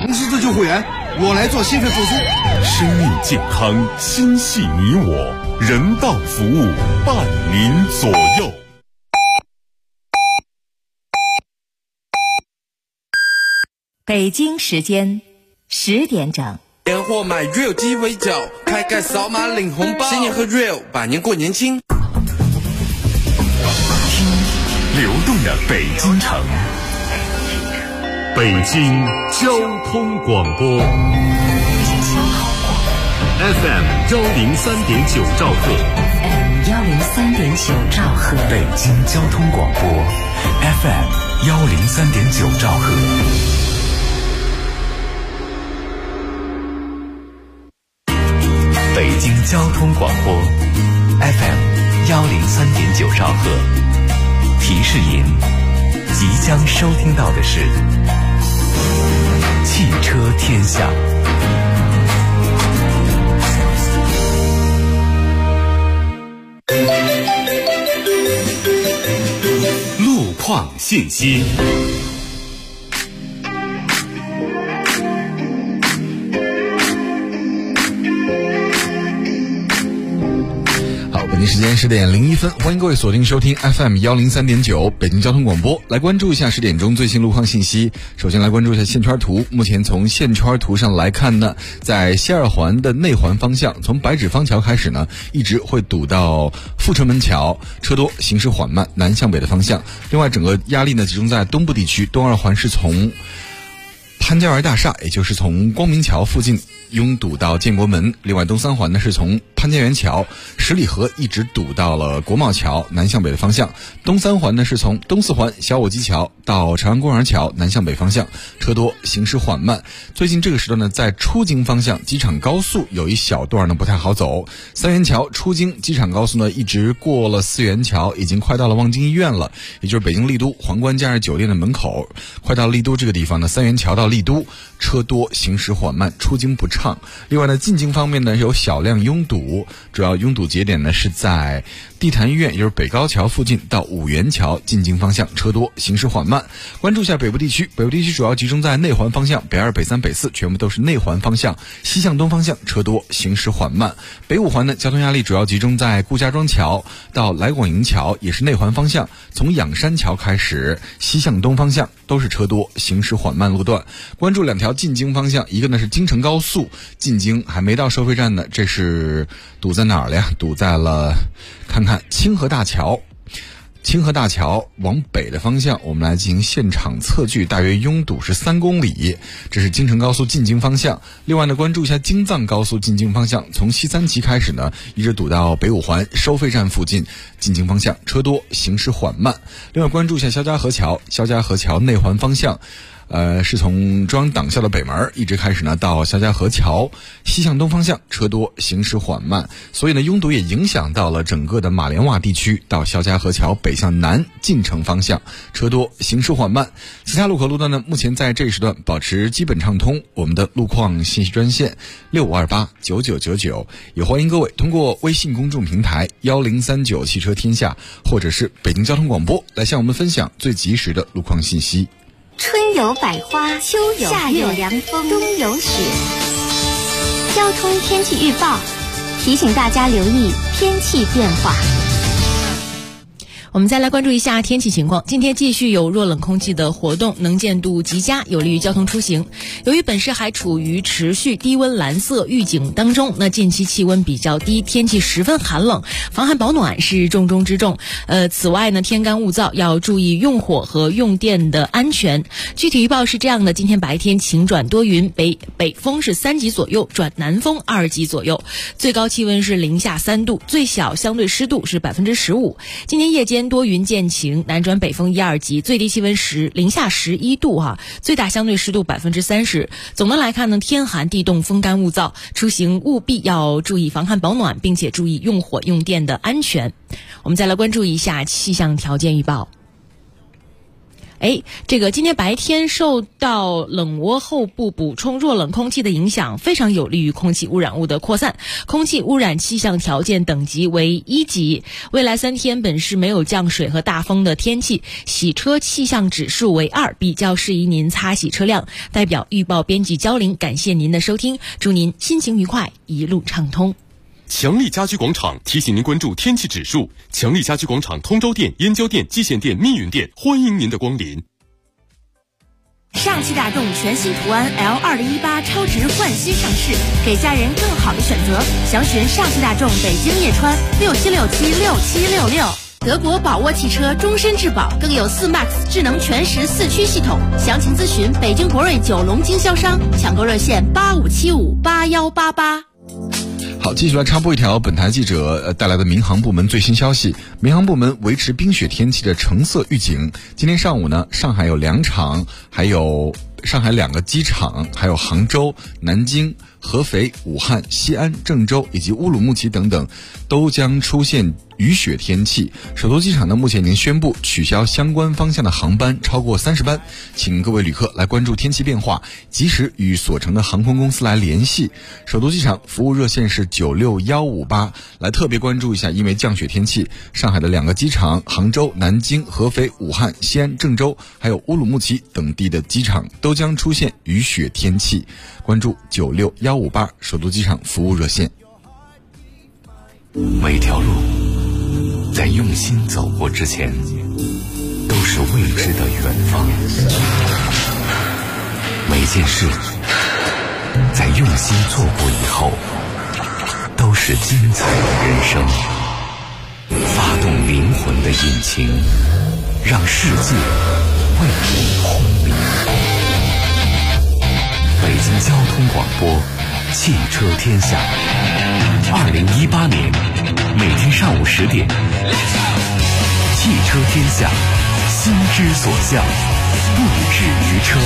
红十字救护员，我来做心肺复苏。 生命健康，心系你我，人道服务伴您左右。 北京时间10点整。 年货买 Real 鸡尾酒，开盖扫码领红包，新年喝 Real， 百年过年轻。 流动的北京城，北京交通广播 FM 103.9兆赫 103.9兆赫， 北京交通广播 FM 103.9兆赫。北京交通广播 FM 103.9兆赫。提示您，即将收听到的是汽车天下。路况信息。 北京时间10点01分，欢迎各位锁定收听 FM 103.9北京交通广播，来关注一下10点钟最新路况信息。首先来关注一下线圈图，目前从线圈图上来看呢，在西二环的内环方向，从白纸坊桥开始呢，一直会堵到阜成门桥，车多，行驶缓慢，南向北的方向。另外，整个压力呢集中在东部地区，东二环是从潘家园大厦，也就是从光明桥附近拥堵到建国门。另外，东三环呢是从潘家园桥、十里河一直堵到了国贸桥，南向北的方向。东三环呢是从东四环小火鸡桥到朝阳公园桥，南向北方向，车多，行驶缓慢。最近这个时段呢，在出京方向机场高速有一小段呢不太好走。三元桥出京机场高速呢，一直过了四元桥，已经快到了望京医院了，也就是北京丽都皇冠假日酒店的门口。快到丽都这个地方呢，三元桥到丽都车多，行驶缓慢，出京不畅。另外呢，进京方面呢有小量拥堵，主要拥堵节点呢是在地坛医院，也就是北高桥附近到五元桥进京方向，车多，行驶缓慢。关注一下北部地区，北部地区主要集中在内环方向，北2、北3、北4全部都是内环方向，西向东方向车多，行驶缓慢。北五环呢，交通压力主要集中在顾家庄桥到来广营桥，也是内环方向，从仰山桥开始，西向东方向都是车多，行驶缓慢路段。关注两条进京方向，一个呢是京承高速进京还没到收费站呢，这是堵在哪儿了呀？堵在了看看清河大桥。清河大桥往北的方向，我们来进行现场测距，大约拥堵是3公里，这是京承高速进京方向。另外呢，关注一下京藏高速进京方向，从西三旗开始呢，一直堵到北五环收费站附近，进京方向车多，行驶缓慢。另外关注一下肖家河桥，肖家河桥内环方向。是从中央党校的北门一直开始呢，到肖家河桥，西向东方向车多，行驶缓慢，所以呢，拥堵也影响到了整个的马连洼地区，到肖家河桥北向南进城方向，车多，行驶缓慢。其他路口路段呢，目前在这一时段保持基本畅通。我们的路况信息专线65289999，也欢迎各位通过微信公众平台1039汽车天下，或者是北京交通广播来向我们分享最及时的路况信息。 春有百花，秋有夏有凉风，冬有雪。交通天气预报提醒大家留意天气变化。 我们再来关注一下天气情况。今天继续有弱冷空气的活动，能见度极佳，有利于交通出行。由于本市还处于持续低温蓝色预警当中，那近期气温比较低，天气十分寒冷，防寒保暖是重中之重。此外呢，天干物燥，要注意用火和用电的安全。具体预报是这样的：今天白天晴转多云，北风是3级左右，转南风2级左右，最高气温是零下3度，最小相对湿度是15%。今天夜间多云见晴，南转北风1、2级，最低气温零下11度最大相对湿度30%。总的来看呢，天寒地冻，风干物燥，出行务必要注意防寒保暖，并且注意用火用电的安全。我们再来关注一下气象条件预报。 这个今天白天受到冷涡后部补充弱冷空气的影响，非常有利于空气污染物的扩散，空气污染气象条件等级为1级。未来3天本市没有降水和大风的天气，洗车气象指数为2，比较适宜您擦洗车辆。代表预报编辑焦玲，感谢您的收听，祝您心情愉快，一路畅通。 强力家居广场提醒您关注天气指数。强力家居广场通州店、燕郊店、蓟县店、密云店，欢迎您的光临。 上汽大众全新途安 L2018 超值焕新上市，给家人更好的选择。详询上汽大众北京叶川67676766。德国宝沃汽车终身质保，更有4MAX 智能全时4驱系统。详情咨询北京博瑞九龙经销商，抢购热线85758188。 好，继续来插播一条本台记者带来的民航部门最新消息。民航部门维持冰雪天气的橙色预警。今天上午呢，上海有2场，还有上海2个机场，还有杭州、南京、合肥、武汉、西安、郑州以及乌鲁木齐等等，都将出现雨雪天气。首都机场呢，目前已经宣布取消相关方向的航班超过30班，请各位旅客来关注天气变化，及时与所乘的航空公司来联系。首都机场服务热线是96158，来特别关注一下，因为降雪天气，上海的2个机场，杭州、南京、合肥、武汉、西安、郑州，还有乌鲁木齐等地的机场都将出现雨雪天气。关注96158首都机场服务热线。 每条路在用心走过之前，都是未知的远方。每件事在用心做过以后，都是精彩的人生。发动灵魂的引擎，让世界为你轰鸣。北京交通广播，汽车天下。2018年每天上午10点，汽车天下，心之所向，不止于车。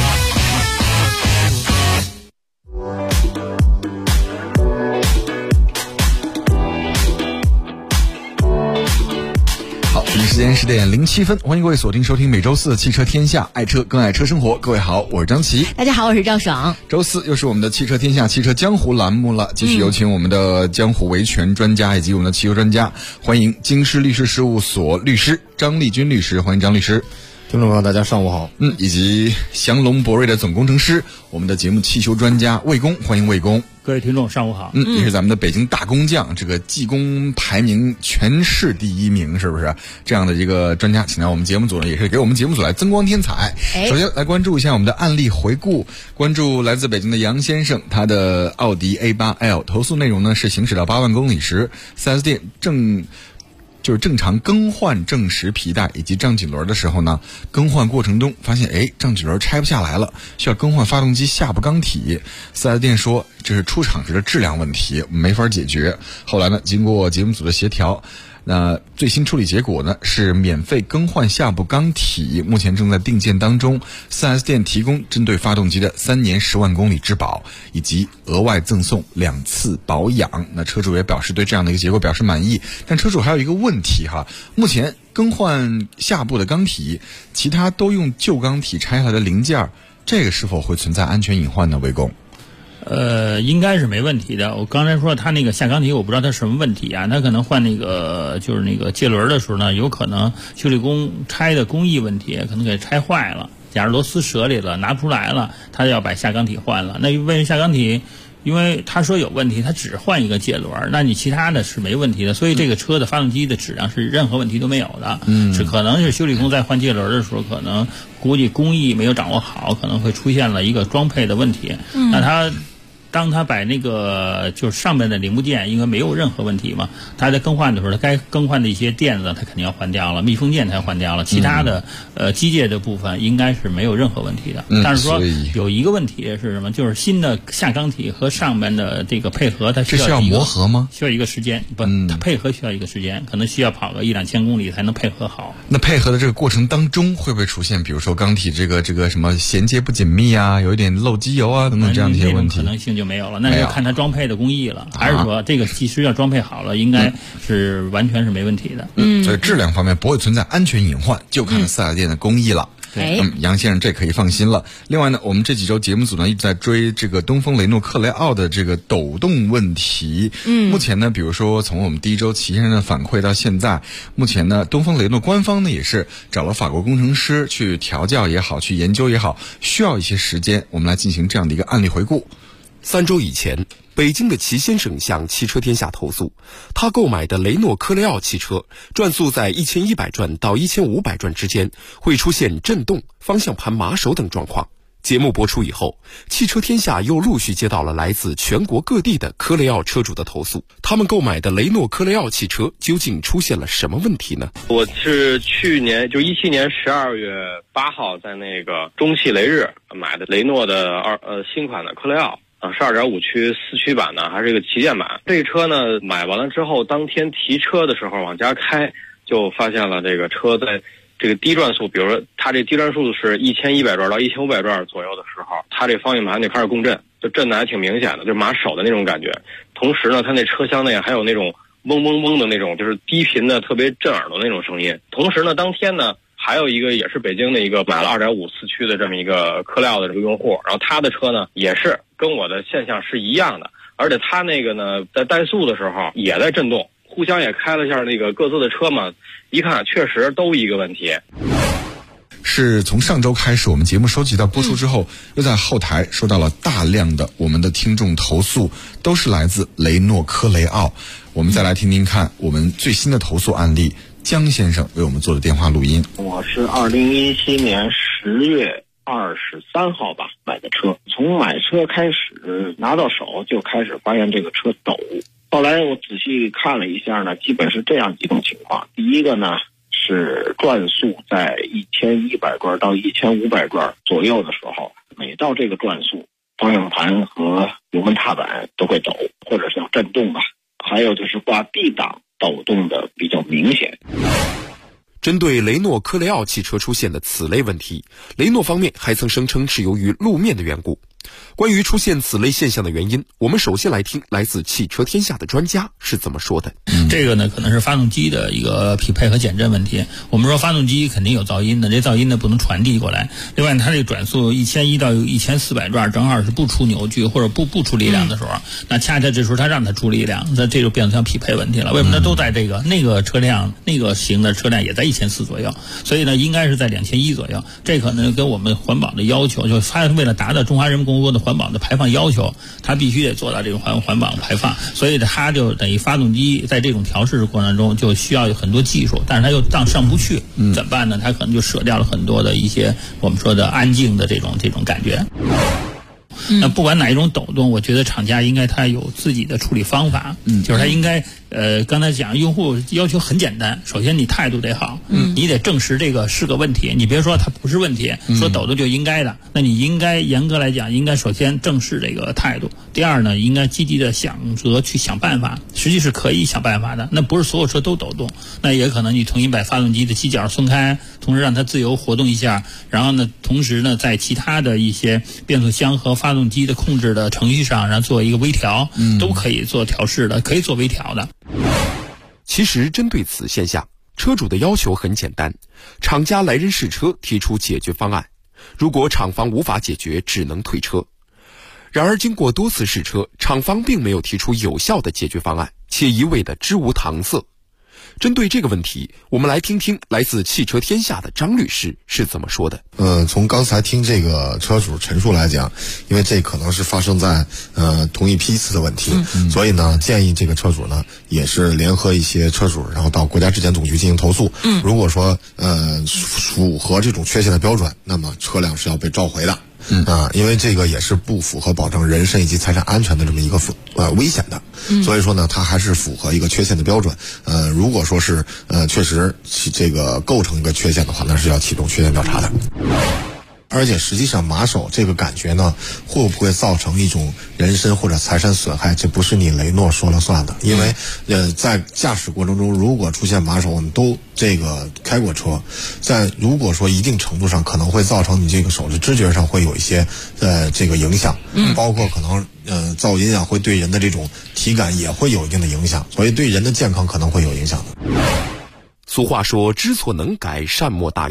时间10点07分，欢迎各位锁定收听每周4的汽车天下，爱车更爱车生活。各位好，我是张琪。 大家好，我是赵爽。 周4又是我们的汽车天下汽车江湖栏目了，继续有请我们的江湖维权专家以及我们的汽油专家，欢迎京师律师事务所律师张立军律师，欢迎张律师。 听众朋友大家上午好。 以及祥龙博瑞的总工程师，我们的节目汽修专家魏工，欢迎魏工。 各位听众上午好。 也是咱们的北京大工匠，这个技工排名全市第1名，是不是这样的一个专家，请到我们节目组呢，也是给我们节目组来增光添彩。首先来关注一下我们的案例回顾，关注来自北京的杨先生，他的奥迪 A8L 投诉内容呢是行驶到8万公里时，4S 店正常更换正时皮带以及杖颈轮的时候呢，更换过程中发现杖颈轮拆不下来了，需要更换发动机下部缸体。4S 店说这是出厂时的质量问题，没法解决。后来呢，经过节目组的协调，那最新处理结果呢是免费更换下部缸体，目前正在订件当中。4S 店提供针对发动机的3年10万公里质保，以及额外赠送2次保养。那车主也表示对这样的一个结果表示满意，但车主还有一个问题目前更换下部的缸体，其他都用旧缸体拆下来的零件，这个是否会存在安全隐患呢？魏工？ 应该是没问题的。我刚才说他那个下缸体，我不知道他什么问题啊。他可能换就是那个介轮的时候呢，有可能修理工拆的工艺问题，可能给拆坏了，假如螺丝折里了，拿不出来了，他要把下缸体换了。那为下缸体，因为他说有问题，他只换一个介轮，那你其他的是没问题的，所以这个车的发动机的质量是任何问题都没有的。是可能是修理工在换介轮的时候，可能估计工艺没有掌握好，可能会出现了一个装配的问题。那当他把那个就是上面的零部件，因为没有任何问题嘛，他在更换的时候，他该更换的一些垫子他肯定要换掉了，密封件他要换掉了，其他的机械的部分应该是没有任何问题的。但是说有一个问题是什么？就是新的下缸体和上面的这个配合，它需要磨合吗？ 需要一个时间，它配合需要一个时间，可能需要跑个1-2千公里才能配合好。 那配合的这个过程当中，会不会出现比如说缸体这个什么衔接不紧密啊，有一点漏机油啊等等这样的一些问题？ 可能性就没有了，那就看它装配的工艺了，还是说这个技师要装配好了，应该是完全是没问题的。 所以质量方面不会存在安全隐患，就看4S店的工艺了。 杨先生这可以放心了。另外呢，我们这几周节目组呢一直在追这个东风雷诺克雷奥的这个抖动问题。目前呢，比如说从我们第一周齐先生的反馈到现在，目前呢，东风雷诺官方呢也是找了法国工程师去调教也好，去研究也好，需要一些时间。我们来进行这样的一个案例回顾。 3周以前，北京的齐先生向汽车天下投诉，他购买的雷诺科雷奥汽车转速在1100转到1500转之间会出现震动、方向盘马手等状况。节目播出以后，汽车天下又陆续接到了来自全国各地的科雷奥车主的投诉，他们购买的雷诺科雷奥汽车究竟出现了什么问题呢？ 我是去年就17年12月8号在那个中汽雷日买的雷诺的新款的科雷奥。是2.5驱4驱版的，还是一个旗舰版。这个车呢，买完了之后，当天提车的时候往家开，就发现了这个车在这个低转速，比如说它这低转速是1100转到1500转左右的时候，它这方向盘就开始共振，就震的还挺明显的，就马手的那种感觉。同时呢，它那车厢内还有那种嗡嗡嗡的那种，就是低频的特别震耳朵那种声音。同时呢，当天呢，还有一个也是北京的一个买了2.5四驱的这么一个科雷奥的这个用户，然后他的车呢也是跟我的现象是一样的，而且他那个呢在怠速的时候也在震动，互相也开了一下那个各自的车嘛，一看确实都一个问题。 是从上周开始，我们节目收集到播出之后，又在后台收到了大量的我们的听众投诉，都是来自雷诺科雷奥。我们再来听听看我们最新的投诉案例，江先生为我们做的电话录音。 我是2017年10月23号吧买的车，从买车开始拿到手就开始发现这个车抖。后来我仔细看了一下呢，基本是这样几种情况。第一个呢是转速在1100转到1500转左右的时候，每到这个转速，方向盘和油门踏板都会抖，或者是叫震动吧。还有就是挂 D 档抖动的比较明显。 针对雷诺科雷奥汽车出现的此类问题，雷诺方面还曾声称是由于路面的缘故。关于出现此类现象的原因，我们首先来听来自汽车天下的专家是怎么说的。 这个呢可能是发动机的一个匹配和减震问题。我们说发动机肯定有噪音的，这噪音呢不能传递过来。另外它这个转速1100到1400转正好是不出扭矩或者不出力量的时候，那恰恰这时候它让它出力量，那这就变成匹配问题了。为什么它都在这个那个车辆那个型的车辆也在1400左右，所以呢应该是在2100左右。这可能跟我们环保的要求，就是它为了达到中华人民共和国的环保的排放要求，它必须得做到这种环保排放，所以它就等于发动机在这种调试的过程中就需要有很多技术，但是它又上不去，怎么办呢？它可能就舍掉了很多的一些我们说的安静的这种感觉。那不管哪一种抖动，我觉得厂家应该它有自己的处理方法，就是它应该刚才讲用户要求很简单，首先你态度得好，你得证实这个是个问题，你别说它不是问题，说抖动就应该的，那你应该严格来讲应该首先正视这个态度，第二呢应该积极的想着去想办法，实际是可以想办法的，那不是所有车都抖动，那也可能你重新把发动机的机脚松开，同时让它自由活动一下，然后呢同时呢在其他的一些变速箱和发动机的控制的程序上，然后做一个微调，都可以做调试的，可以做微调的。 其实针对此现象，车主的要求很简单，厂家来人试车提出解决方案，如果厂方无法解决，只能退车。然而经过多次试车，厂方并没有提出有效的解决方案，且一味的支无搪塞。针对这个问题，我们来听听来自汽车天下的张律师是怎么说的。 从刚才听这个车主陈述来讲，因为这可能是发生在同一批次的问题，所以呢建议这个车主呢也是联合一些车主，然后到国家质检总局进行投诉。如果说符合这种缺陷的标准，那么车辆是要被召回的。因为这个也是不符合保证人身以及财产安全的这么一个危险的，所以说呢，它还是符合一个缺陷的标准。如果说是确实这个构成一个缺陷的话，那是要启动缺陷调查的。而且实际上马手这个感觉呢，会不会造成一种人身或者财产损害，这不是你雷诺说了算的。因为在驾驶过程中如果出现马手，我们都这个开过车，在如果说一定程度上可能会造成你这个手的知觉上会有一些这个影响，包括可能噪音啊会对人的这种体感也会有一定的影响，所以对人的健康可能会有影响的。 俗话说知错能改善莫大焉，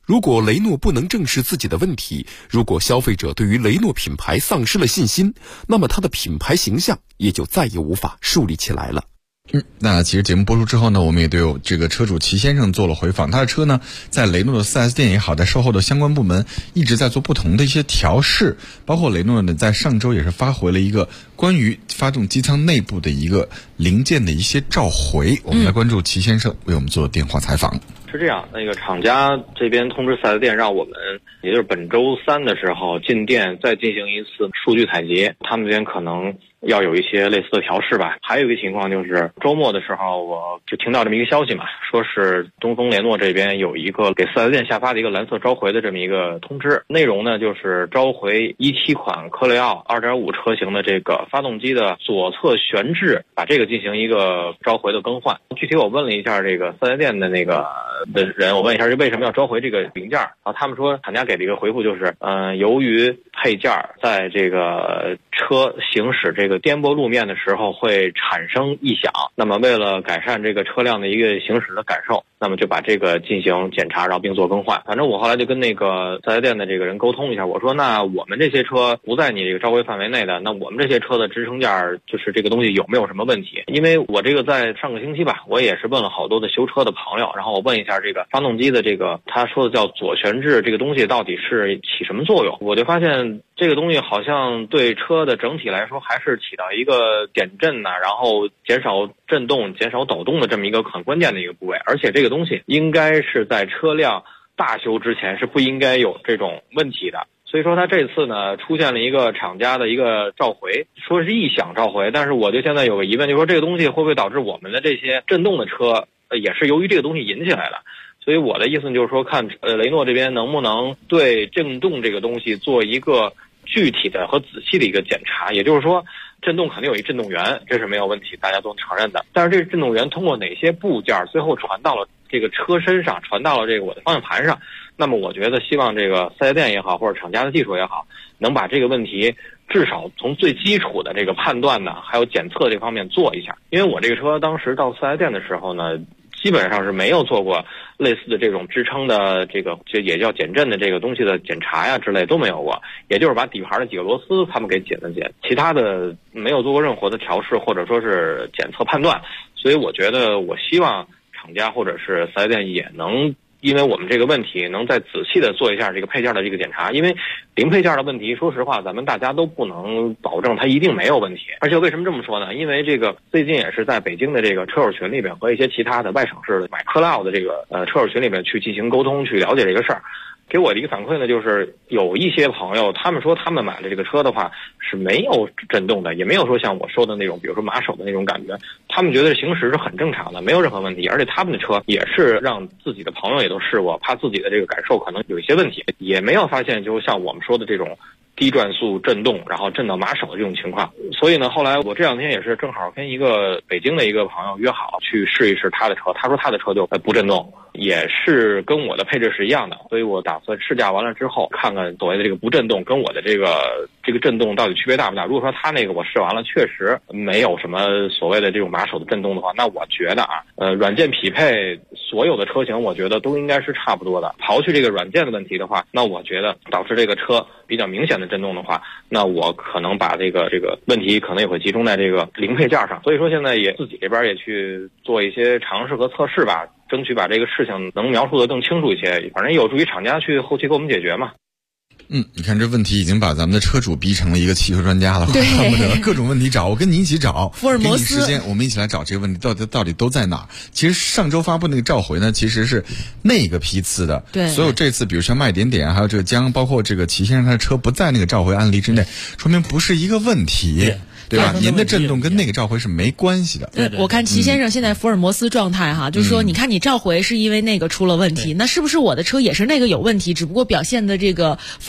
如果雷诺不能正视自己的问题，如果消费者对于雷诺品牌丧失了信心，那么它的品牌形象也就再也无法树立起来了。 那其实节目播出之后呢，我们也对这个车主齐先生做了回访。他的车呢，在雷诺的 4S 店也好，在售后的相关部门一直在做不同的一些调试，包括雷诺呢，在上周也是发回了一个关于发动机舱内部的一个零件的一些召回。我们来关注齐先生为我们做电话采访。 是这样，那个厂家这边通知4S店，让我们也就是本周3的时候进店再进行一次数据采集，他们这边可能要有一些类似的调试吧。还有一个情况就是周末的时候，我就听到这么一个消息嘛，说是东风联诺这边有一个给4S店下发的一个蓝色召回的这么一个通知，内容呢就是召回17款科雷傲 2.5 车型的这个发动机的左侧悬置，把这个进行一个召回的更换。具体我问了一下这个4S店的那个的人，我问一下为什么要召回这个零件，然后他们说厂家给的一个回复就是由于配件在这个车行驶这个颠簸路面的时候会产生异响，那么为了改善这个车辆的一个行驶的感受，那么就把这个进行检查，然后并做更换。反正我后来就跟那个4S店的这个人沟通一下，我说那我们这些车不在你这个召回范围内的，那我们这些车的支撑件就是这个东西有没有什么问题？因为我这个在上个星期吧，我也是问了好多的修车的朋友，然后我问一下这个发动机的这个他说的叫左悬置这个东西到底是起什么作用，我就发现这个东西好像对车的整体来说还是起到一个减震然后减少震动、减少抖动的这么一个很关键的一个部位，而且这个东西应该是在车辆大修之前是不应该有这种问题的。所以说他这次呢出现了一个厂家的一个召回，说是异响召回，但是我就现在有个疑问，就是说这个东西会不会导致我们的这些震动的车也是由于这个东西引起来的？所以我的意思就是说，看雷诺这边能不能对震动这个东西做一个具体的和仔细的一个检查。也就是说，震动肯定有一震动源，这是没有问题，大家都承认的。但是这个震动源通过哪些部件最后传到了这个车身上，传到了这个我的方向盘上，那么我觉得希望这个4S店也好，或者厂家的技术也好，能把这个问题至少从最基础的这个判断呢，还有检测这方面做一下。因为我这个车当时到4S店的时候呢，基本上是没有做过类似的这种支撑的这个就也叫减震的这个东西的检查呀之类都没有过，也就是把底盘的几个螺丝他们给检了检，其他的没有做过任何的调试或者说是检测判断。所以我觉得我希望厂家或者是4S店也能因为我们这个问题能再仔细的做一下这个配件的这个检查。因为零配件的问题说实话咱们大家都不能保证它一定没有问题。而且为什么这么说呢？因为这个最近也是在北京的这个车友群里边和一些其他的外省市的买科雷傲的这个车友群里面去进行沟通，去了解这个事儿。给我的一个反馈呢，就是有一些朋友他们说他们买了这个车的话是没有震动的，也没有说像我说的那种比如说马手的那种感觉，他们觉得行驶是很正常的，没有任何问题。而且他们的车也是让自己的朋友也都试过，怕自己的这个感受可能有一些问题，也没有发现就像我们说的这种低转速震动然后震到马手的这种情况。所以呢后来我这两天也是正好跟一个北京的一个朋友约好去试一试他的车，他说他的车就不震动，也是跟我的配置是一样的。所以我打算试驾完了之后看看所谓的这个不震动跟我的这个震动到底区别大不大。如果说他那个我试完了确实没有什么所谓的这种马手的震动的话，那我觉得软件匹配所有的车型我觉得都应该是差不多的。刨去这个软件的问题的话，那我觉得导致这个车比较明显的震动的话，那我可能把这个问题可能也会集中在这个零配件上。所以说现在也自己这边也去做一些尝试和测试吧，争取把这个事情能描述的更清楚一些，反正有助于厂家去后期给我们解决嘛。 你看这问题已经把咱们的车主逼成了一个汽车专家了，恨不得各种问题找，我跟你一起找， 福尔摩斯， 给你时间，我们一起来找这个问题到底都在哪儿。其实上周发布那个召回呢，其实是那个批次的， 对， 所有这次比如像卖点点还有这个江，包括这个齐先生他的车不在那个召回案例之内，说明不是一个问题。对吧？您的震动跟那个召回是没关系的。 对，我看齐先生现在福尔摩斯状态哈，就是说，你看你召回是因为那个出了问题，那是不是我的车也是那个有问题，只不过表现的这个方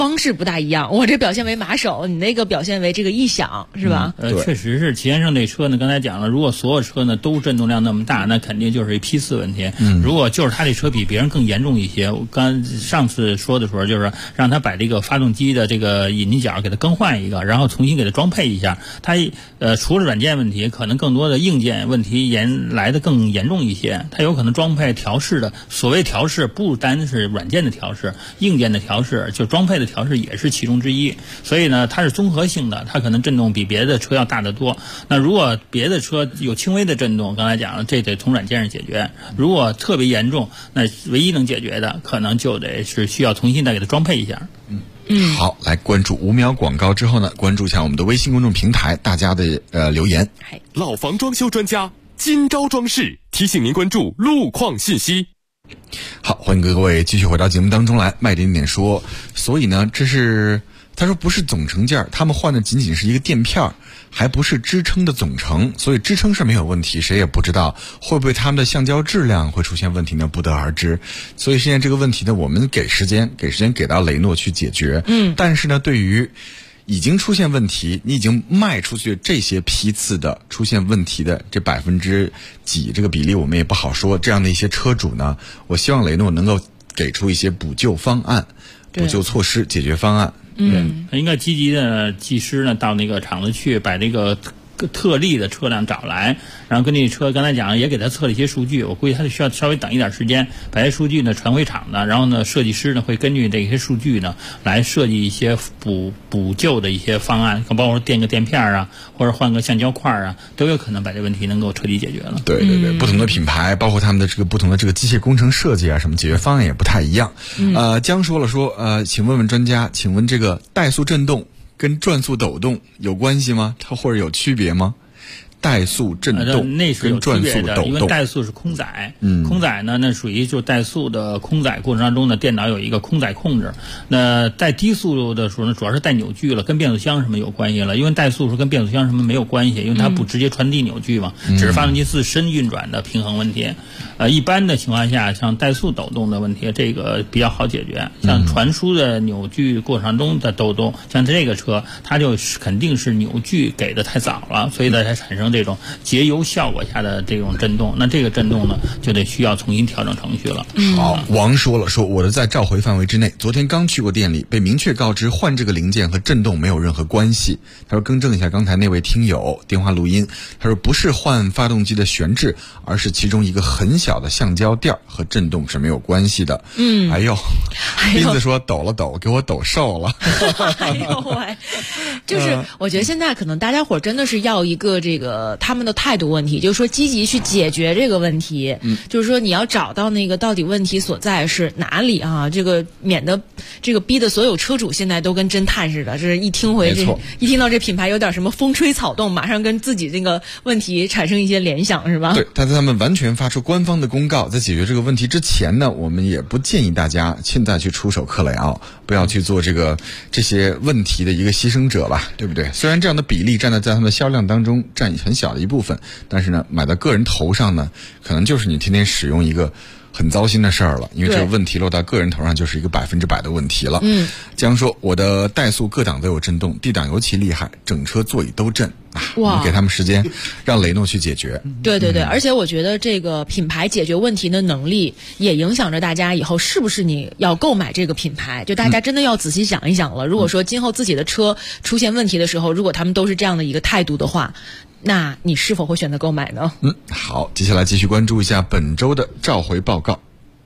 方式不大一样，我这表现为马首，你那个表现为这个异响，是吧？ 确实是齐先生这车呢，刚才讲了，如果所有车呢都振动量那么大，那肯定就是一批次问题。如果就是他这车比别人更严重一些，我上次说的时候就是让他把这个发动机的这个引擎角给它更换一个，然后重新给它装配一下。它除了软件问题，可能更多的硬件问题来的更严重一些。它有可能装配调试的，所谓调试不单是软件的调试，硬件的调试就装配的调试也是其中之一。所以呢，它是综合性的，它可能震动比别的车要大得多。那如果别的车有轻微的震动，刚才讲了，这得从软件上解决。如果特别严重，那唯一能解决的可能就得是需要重新再给它装配一下。 好，来关注5秒广告之后呢，关注一下我们的微信公众平台大家的留言。 老房装修专家今朝装饰提醒您关注路况信息。 好，欢迎各位继续回到节目当中来。麦点说，所以呢，他说不是总成件，他们换的仅仅是一个垫片，还不是支撑的总成，所以支撑是没有问题，谁也不知道会不会他们的橡胶质量会出现问题呢？不得而知。所以现在这个问题呢，我们给时间给到雷诺去解决。但是呢，对于已经出现问题，你已经卖出去这些批次的出现问题的这%几这个比例，我们也不好说。这样的一些车主呢，我希望雷诺能够给出一些补救方案、补救措施、解决方案。 应该积极的技师呢到那个厂子去，把这个特例的车辆找来，然后跟这车刚才讲也给他测了一些数据，我估计他需要稍微等一点时间，把这些数据呢传回厂的，然后呢设计师呢会根据这些数据呢来设计一些补救的一些方案，包括垫个垫片啊，或者换个橡胶块啊，都有可能把这问题能够彻底解决了。 对，不同的品牌，包括他们的这个不同的这个机械工程设计啊，什么解决方案也不太一样。江说了请问问专家，请问这个怠速震动跟转速抖动有关系吗？它或者有区别吗？怠速震动那是有跟转速抖动， 因为怠速是空载，空载呢那属于就怠速的空载过程当中呢，电脑有一个空载控制。那在低速的时候呢，主要是带扭矩了，跟变速箱什么有关系了。因为怠速是跟变速箱什么没有关系，因为它不直接传递扭矩嘛，只是发动机自身运转的平衡问题。一般的情况下，像怠速抖动的问题，这个比较好解决。像传输的扭矩过程中的抖动，像这个车，它就肯定是扭矩给的太早了，所以它才产生这种节油效果下的这种震动。那这个震动呢，就得需要重新调整程序了。 好，王说我的在召回范围之内，昨天刚去过店里，被明确告知换这个零件和震动没有任何关系。他说更正一下刚才那位听友电话录音，他说不是换发动机的悬置，而是其中一个很小的橡胶垫和震动是没有关系的。哎呦，斌子说抖了抖，给我抖瘦了。 哎呦喂，就是我觉得现在可能大家伙真的是要一个这个他们的态度问题，就是说积极去解决这个问题。就是说你要找到那个到底问题所在是哪里啊？这个免得这个逼的所有车主现在都跟侦探似的，这是一听到这品牌有点什么风吹草动，马上跟自己这个问题产生一些联想，是吧？ 对，但是他们完全发出官方的公告，在解决这个问题之前呢，我们也不建议大家现在去出手克雷奥，不要去做这些问题的一个牺牲者吧，对不对？虽然这样的比例在他们的销量当中占很小的一部分，但是呢，买到个人头上呢，可能就是你天天使用一个很糟心的事儿了，因为这个问题落到个人头上就是一个100%的问题了。江说我的怠速各档都有震动， D 档尤其厉害，整车座椅都震。我们给他们时间，让雷诺去解决。 对，而且我觉得这个品牌解决问题的能力也影响着大家以后是不是你要购买这个品牌，就大家真的要仔细想一想了。如果说今后自己的车出现问题的时候，如果他们都是这样的一个态度的话，那你是否会选择购买呢？ 好，接下来继续关注一下本周的召回报告。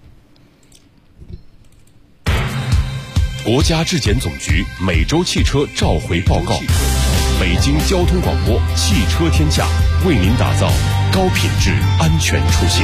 国家质检总局每周汽车召回报告，北京交通广播汽车天下为您打造高品质安全出行。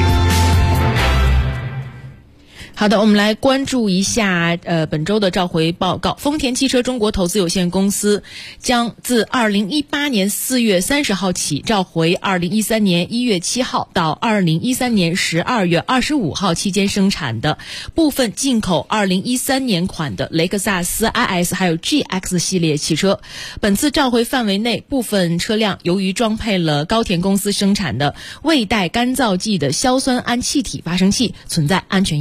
好的，我们来关注一下本周的召回报告。丰田汽车中国投资有限公司将自2018年4月30号起召回2013年1月7号到2013年12月25号期间生产的部分进口2013年款的雷克萨斯 IS 还有 GX 系列汽车。本次召回范围内部分车辆由于装配了高田公司生产的未带干燥剂的硝酸铵气体发生器，存在安全隐患。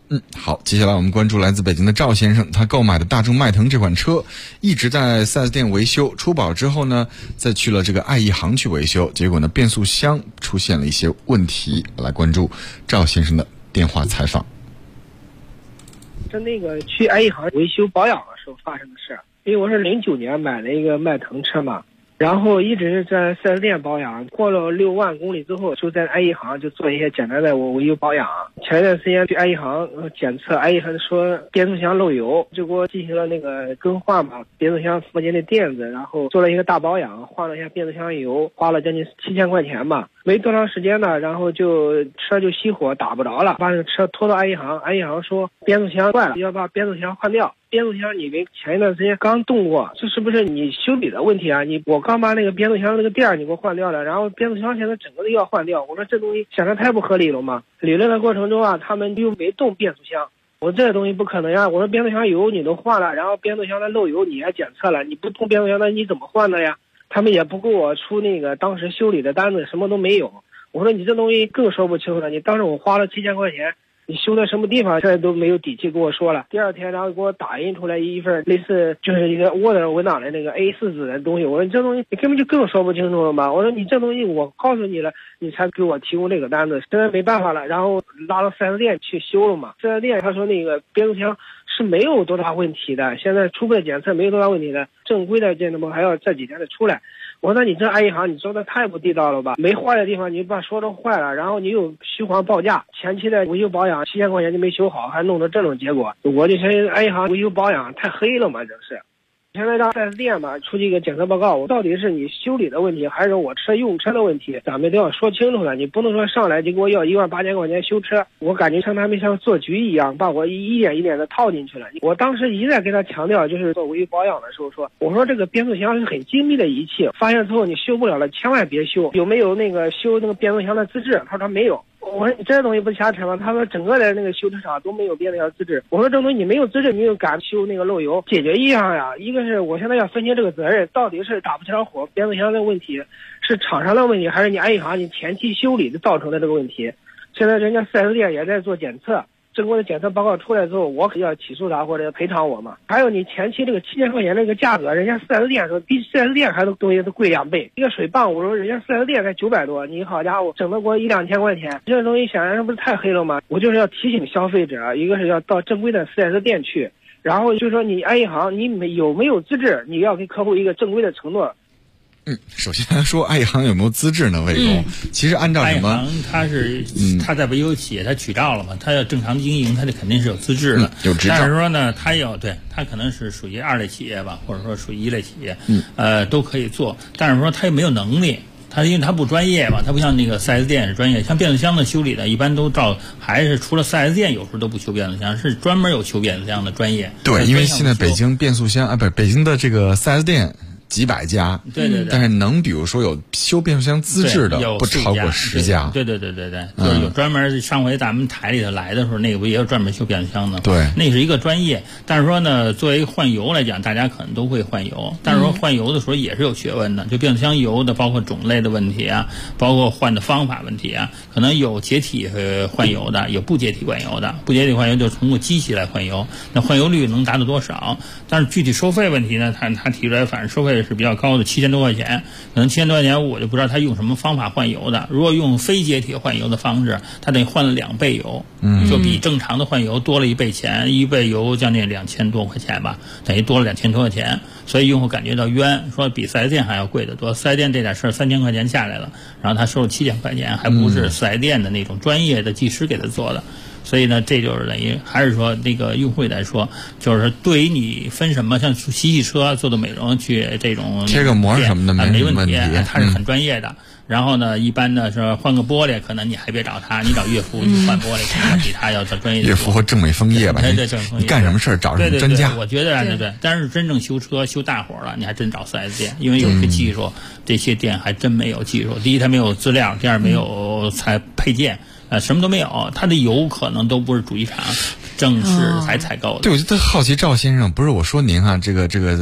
好，接下来我们关注来自北京的赵先生，他购买的大众迈腾这款车一直在 4S 店维修，出保之后呢，再去了这个爱一行去维修，结果呢变速箱出现了一些问题。来关注赵先生的电话采访。 是那个去爱一行维修保养的时候发生的事，因为我是09年买了一个迈腾车嘛。然后一直在 4S 店保养，过了6万公里之后，就在爱一行就做一些简单的维修保养。前一段时间去爱一行检测，爱一行说变速箱漏油，就给我进行了那个更换嘛，变速箱附近的垫子，然后做了一个大保养，换了一下变速箱油，花了将近7000块钱吧。没多长时间呢，然后车就熄火打不着了，把这个车拖到爱一行，爱一行说变速箱坏了，要把变速箱换掉。变速箱你们前一段时间刚动过，这是不是你修理的问题啊？我刚把那个变速箱那个垫你给我换掉了，然后变速箱现在整个都要换掉。我说这东西显得太不合理了嘛。理论的过程中啊，他们又没动变速箱，我说这个东西不可能呀。我说变速箱油你都换了，然后变速箱的漏油你也检测了，你不动变速箱那你怎么换的呀？他们也不给我出那个当时修理的单子，什么都没有。我说你这东西更说不清楚了，你当时我花了7000块钱。你修在什么地方，现在都没有底气跟我说了。第二天，然后给我打印出来一份类似就是一个 Word 文档的那个 A4 纸的东西。我说你这东西你根本就更说不清楚了嘛。我说你这东西我告诉你了，你才给我提供这个单子，现在没办法了。然后拉到 4S 店去修了嘛。4S 店他说那个变速箱是没有多大问题的，现在初步的检测没有多大问题的，正规的这他妈还要这几天的出来。我说你这爱一行你做的太不地道了吧，没坏的地方你把说成坏了，然后你又虚晃报价，前期的维修保养7000块钱就没修好，还弄到这种结果，我就觉得爱一行维修保养太黑了嘛，这是。现在让 4S 店嘛出具一个检测报告，我到底是你修理的问题，还是我车用车的问题，咱们都要说清楚了。你不能说上来就给我要18000块钱修车，我感觉像他们像做局一样，把我一点一点的套进去了。我当时一再跟他强调，就是做维修保养的时候说，我说这个变速箱是很精密的仪器，发现之后你修不了了，千万别修。有没有那个修那个变速箱的资质？他说没有。我说你这东西不瞎扯吗？他说整个的那个修车厂都没有变速箱资质。我说这东西你没有资质，你又敢修那个漏油？解决一样呀，一个是我现在要分清这个责任，到底是打不起来火变速箱的问题，是厂商的问题，还是你爱一行你前期修理的造成的这个问题？现在人家 4S 店也在做检测。正规的检测报告出来之后，我可要起诉他或者赔偿我嘛。还有你前期这个7000块钱这个价格，人家 4S 店说比 4S 店还都东西都贵2倍。一个水泵，我说人家 4S 店才900多，你好家伙，整的给我1-2千块钱，这个东西显然是不是太黑了吗？我就是要提醒消费者，一个是要到正规的 4S 店去，然后就说你爱一行你有没有资质，你要给客户一个正规的承诺。 首先来说，爱一行有没有资质呢？魏工，其实按照什么？ 爱一行他在维修企业，他取照了嘛，他要正常经营，他这肯定是有资质的， 有执照。 但是说呢，他可能是属于2类企业吧，或者说属于1类企业，都可以做，但是说他又没有能力。他因为他不专业嘛，他不像那个 4S 店是专业，像变速箱的修理的，一般都还是除了 4S 店有时候都不修变速箱，是专门有修变速箱的专业。 对，因为现在北京变速箱北京的这个 4S 店几百家， 对， 但是能比如说有修变速箱资质的不超过10家， 对，就是有专门上回咱们台里头来的时候，那个不也有专门修变速箱的？ 对， 那是一个专业。但是说呢，作为换油来讲，大家可能都会换油，但是说换油的时候也是有学问的，就变速箱油的包括种类的问题啊，包括换的方法问题啊，可能有解体换油的，有不解体换油的。不解体换油就是通过机器来换油，那换油率能达到多少？但是具体收费问题呢，他提出来，反正收费是比较高的，7000多块钱，可能7000多块钱，我就不知道他用什么方法换油的。如果用非解体换油的方式，他得换了2倍油，就比正常的换油多了1倍钱，1倍油将近2000多块钱吧，等于多了2000多块钱，所以用户感觉到冤，说比 4S 店还要贵得多。4S 店这点事儿3000块钱下来了，然后他收了7000块钱，还不是 4S 店的那种专业的技师给他做的。所以呢，这就是等于还是说那个用户来说，就是对于你分什么，像洗车、做的美容去这种贴个膜什么的没问题， 他是很专业的。然后呢，一般的是换个玻璃，可能你还别找他，你找岳父去换玻璃，可能比他要专业。 岳父和正美枫叶吧，你干什么事儿找什么专家？ 我觉得对。但是真正修车修大火了，你还真找 4S 店，因为有些技术，这些店还真没有技术。第一，他没有资料；第二，没有配件。什么都没有，它的油可能都不是主机厂正式才采购的。 对，我就特好奇赵先生，不是我说您哈，这个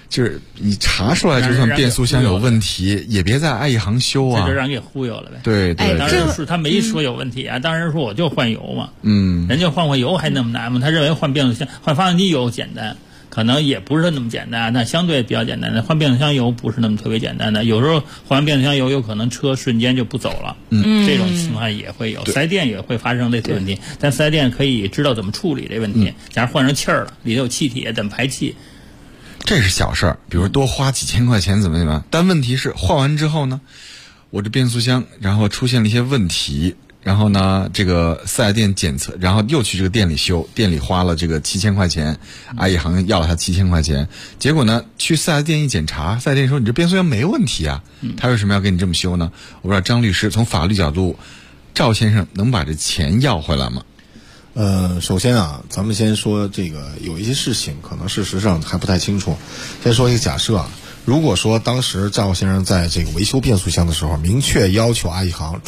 就是你查出来就算变速箱有问题，也别在爱一行修啊， 这就让人给忽悠了呗。 对对， 当然是他没说有问题啊，当然说我就换油嘛。人家换油还那么难吗？他认为换变速箱、换发动机油简单。可能也不是那么简单，但相对比较简单的换变速箱油不是那么特别简单的，有时候换完变速箱油有可能车瞬间就不走了，这种情况也会有，四 S 店也会发生类似问题，但四 S 店可以知道怎么处理这问题。假如换成气儿了，里头有气体等排气， 这是小事儿，比如多花几千块钱怎么样，但问题是换完之后呢，我这变速箱然后出现了一些问题。然后呢，这个四 S 店检测，然后又去这个店里修，店里花了这个7000块钱，爱一行要了他7000块钱，结果呢，去四 S 店一检查，四 S 店说你这变速箱没问题啊，他为什么要给你这么修呢？我不知道张律师从法律角度，赵先生能把这钱要回来吗？ 首先啊，咱们先说这个有一些事情可能事实上还不太清楚，先说一个假设啊。如果说当时赵先生在这个维修变速箱的时候，明确要求爱一行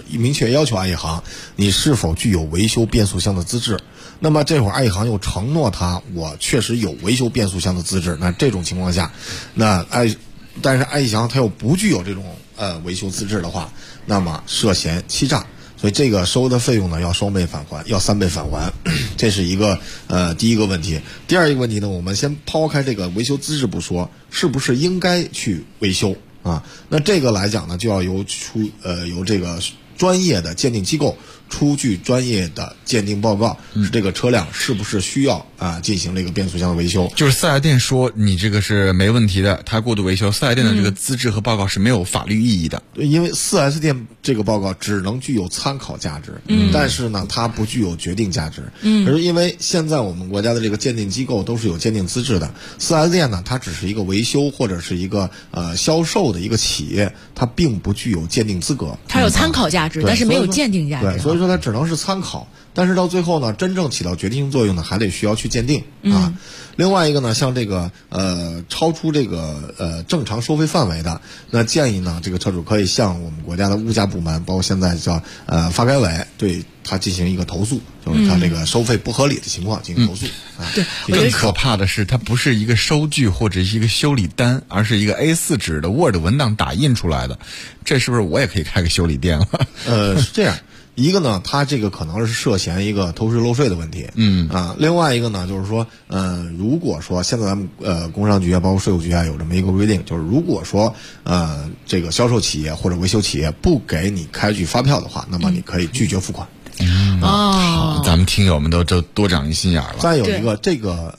你是否具有维修变速箱的资质，那么这会儿爱一行又承诺他我确实有维修变速箱的资质，那这种情况下，但是爱一行他又不具有这种维修资质的话，那么涉嫌欺诈。所以这个收的费用呢要双倍返还，要3倍返还，这是一个第一个问题。第二一个问题呢，我们先抛开这个维修资质不说，是不是应该去维修啊？那这个来讲呢，就要由这个专业的鉴定机构出具专业的鉴定报告，是这个车辆是不是需要进行这个变速箱的维修。 就是四 S 店说你这个是没问题的，他过度维修，四 S 店的这个资质和报告是没有法律意义的。 对，因为四 S 店这个报告只能具有参考价值，但是呢，它不具有决定价值。可是因为现在我们国家的这个鉴定机构都是有鉴定资质的，四 S 店呢，它只是一个维修或者是一个销售的一个企业，它并不具有鉴定资格。 它有参考价值，但是没有鉴定价值。 对，所以说它只能是参考。但是到最后呢，真正起到决定性作用呢，还得需要去鉴定啊。另外一个呢，像这个超出这个正常收费范围的，那建议呢，这个车主可以向我们国家的物价部门，包括现在叫发改委，对他进行一个投诉，就是他这个收费不合理的情况进行投诉。 对， 更可怕的是，它不是一个收据或者是一个修理单，而是一个 A4 纸的 Word 文档打印出来的，这是不是我也可以开个修理店了？ 是这样。一个呢，他这个可能是涉嫌一个偷税漏税的问题，另外一个呢，就是说，如果说现在咱们工商局啊，包括税务局啊，有这么一个规定，就是如果说这个销售企业或者维修企业不给你开具发票的话，那么你可以拒绝付款。 好，咱们听友们都多长一心眼了。 再有一个这个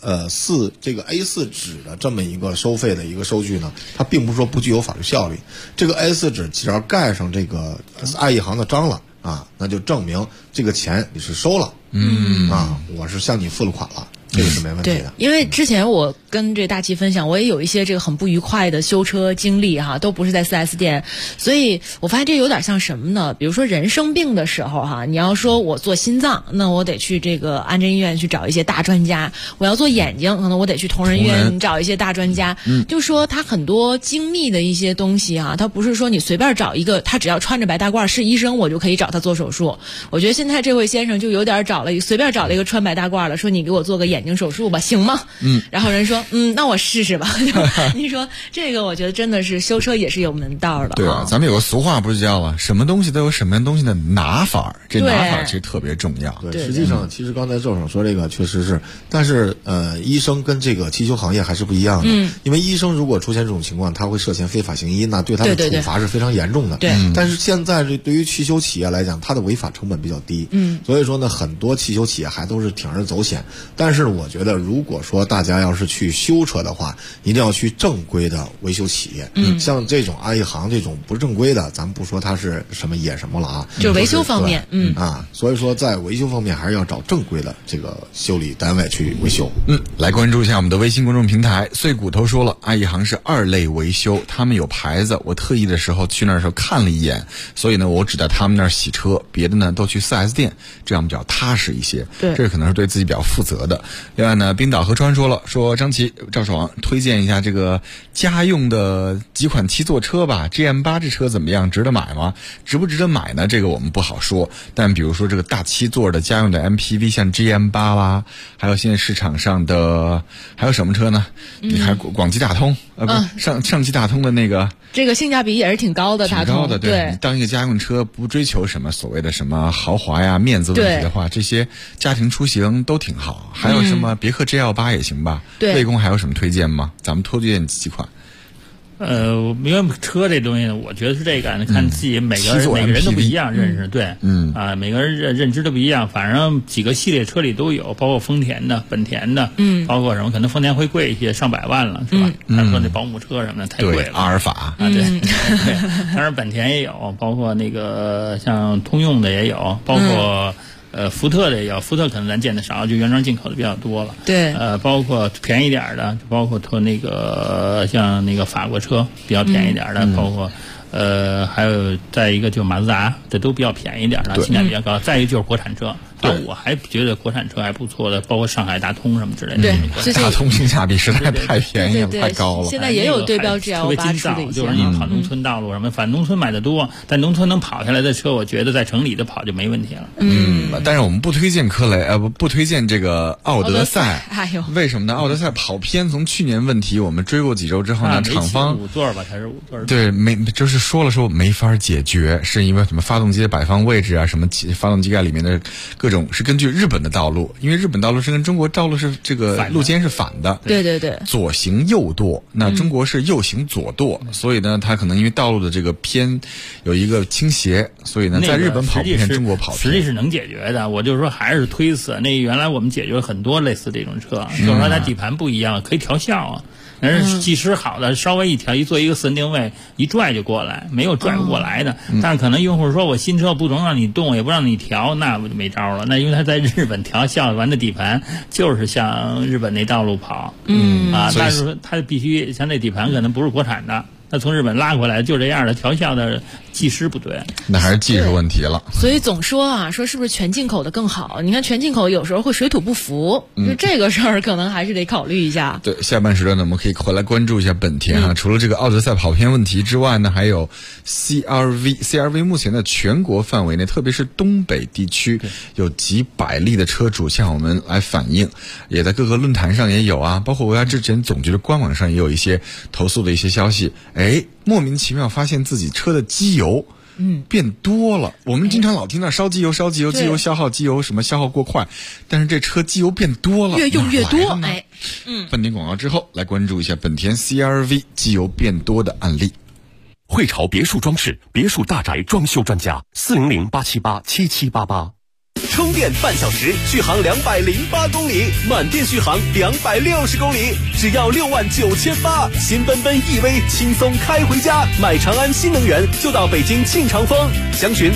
A4 纸的这么一个收费的一个收据呢，它并不是说不具有法律效力。这个 A4 纸只要盖上这个爱一行的章了那就证明这个钱你是收了，我是向你付了款了。这个是没问题的。 对，因为之前我跟这大齐分享，我也有一些这个很不愉快的修车经历都不是在 4S 店，所以我发现这有点像什么呢？比如说人生病的时候你要说我做心脏，那我得去这个安贞医院去找一些大专家；我要做眼睛，可能我得去同仁医院找一些大专家。就说他很多精密的一些东西他不是说你随便找一个，他只要穿着白大褂是医生，我就可以找他做手术。我觉得现在这位先生就有点随便找了一个穿白大褂的，说你给我做个眼睛手术吧，行吗？然后人说那我试试吧。你说这个我觉得真的是修车也是有门道的。 对啊，咱们有个俗话不是叫了，什么东西都有什么东西的拿法，这拿法其实特别重要。 对，实际上其实刚才赵省说这个确实是，但是医生跟这个汽修行业还是不一样的。因为医生如果出现这种情况，他会涉嫌非法行医，那对他的处罚是非常严重的。 对， 但是现在对于汽修企业来讲，它的违法成本比较低。所以说呢，很多汽修企业还都是铤而走险。但是我觉得，如果说大家要是去修车的话，一定要去正规的维修企业。像这种爱一行这种不正规的，咱们不说它是什么野什么了就是维修方面。 所以说在维修方面还是要找正规的这个修理单位去维修。 来关注一下我们的微信公众平台。碎骨头说了，爱一行是2类维修，他们有牌子，我特意的时候去那儿的时候看了一眼，所以呢，我只在他们那儿洗车，别的呢都去 4S 店，这样比较踏实一些。 对， 这可能是对自己比较负责的。 另外呢，冰岛河川说张琪、赵爽推荐一下这个家用的几款7座车吧 ，GM8 这车怎么样？值得买吗？值不值得买呢？这个我们不好说。但比如说这个大7座的家用的 MPV， 像 GM8 啦，还有现在市场上的还有什么车呢？你还广汽大通上汽大通的那个， 这个性价比也是挺高的， 挺高的。对，你当一个家用车不追求什么所谓的什么豪华呀、面子问题的话，这些家庭出行都挺好。还有什么别克 GL8 也行吧？ 对， 魏工还有什么推荐吗？咱们推荐几款。 因为车这东西呢，我觉得是这个，看自己每个人都不一样认识，对，每个人认知都不一样。反正几个系列车里都有，包括丰田的、本田的，包括什么，可能丰田会贵一些，上百万了，是吧？他说那保姆车什么的太贵了， 阿尔法啊，对，当然本田也有，包括那个像通用的也有，包括。福特的也有，福特可能咱见的少，就原装进口的比较多了。 对， 包括便宜点的，包括那个像那个法国车比较便宜点的，包括还有再一个就马自达，这都比较便宜点的，性价比较高。再一个就是国产车，但我还觉得国产车还不错的，包括上海大通什么之类的。 对， 大通性价比实在太便宜了，太高了。 现在也有对标 GL8 出的一些， 就是你跑农村道路什么，反正农村买的多，但农村能跑下来的车，我觉得在城里的跑就没问题了。 但是我们不推荐不推荐这个奥德赛。 哎呦， 为什么呢？奥德赛跑偏，从去年问题我们追过几周之后呢，厂方 5座吧，才是5座。 对，就是说没法解决，是因为什么发动机的摆放位置啊，什么发动机盖里面的各种是根据日本的道路，因为日本道路是跟中国道路是这个路肩是反的。 对， 左行右舵，那中国是右行左舵，所以呢，它可能因为道路的这个偏有一个倾斜，所以呢，在日本跑偏，中国跑偏， 实际是能解决的。我就是说还是推死那原来我们解决了很多类似这种车，就是说它底盘不一样，可以调校啊。但是技师好的，稍微一做一个4定位，一拽就过来，没有拽不过来的。但是可能用户说我新车不能让你动，也不让你调，那我就没招了。那因为他在日本调校完的底盘就是像日本那道路跑，但是他必须像那底盘可能不是国产的。那从日本拉回来就这样的，调校的技师不对， 那还是技术问题了。 所以总说是不是全进口的更好？你看全进口有时候会水土不服，就这个事儿可能还是得考虑一下。 对，下半时段呢，我们可以回来关注一下本田哈。除了这个奥德赛跑偏问题之外呢，还有 CR-V 目前的全国范围内，特别是东北地区，有几百例的车主向我们来反映，也在各个论坛上也有啊，包括国家质检总局的官网上也有一些投诉的一些消息。莫名其妙发现自己车的机油变多了。我们经常老听到烧机油消耗机油什么消耗过快，但是这车机油变多了， 越用越多。 半点广告之后，来关注一下本田 CR-V 机油变多的案例。 汇潮别墅装饰，别墅大宅装修专家，400-878-7788。充电半小时，续航208公里，满电续航260公里，只要69800，新奔奔 EV 轻松开回家。买长安新能源就到北京庆长丰，详询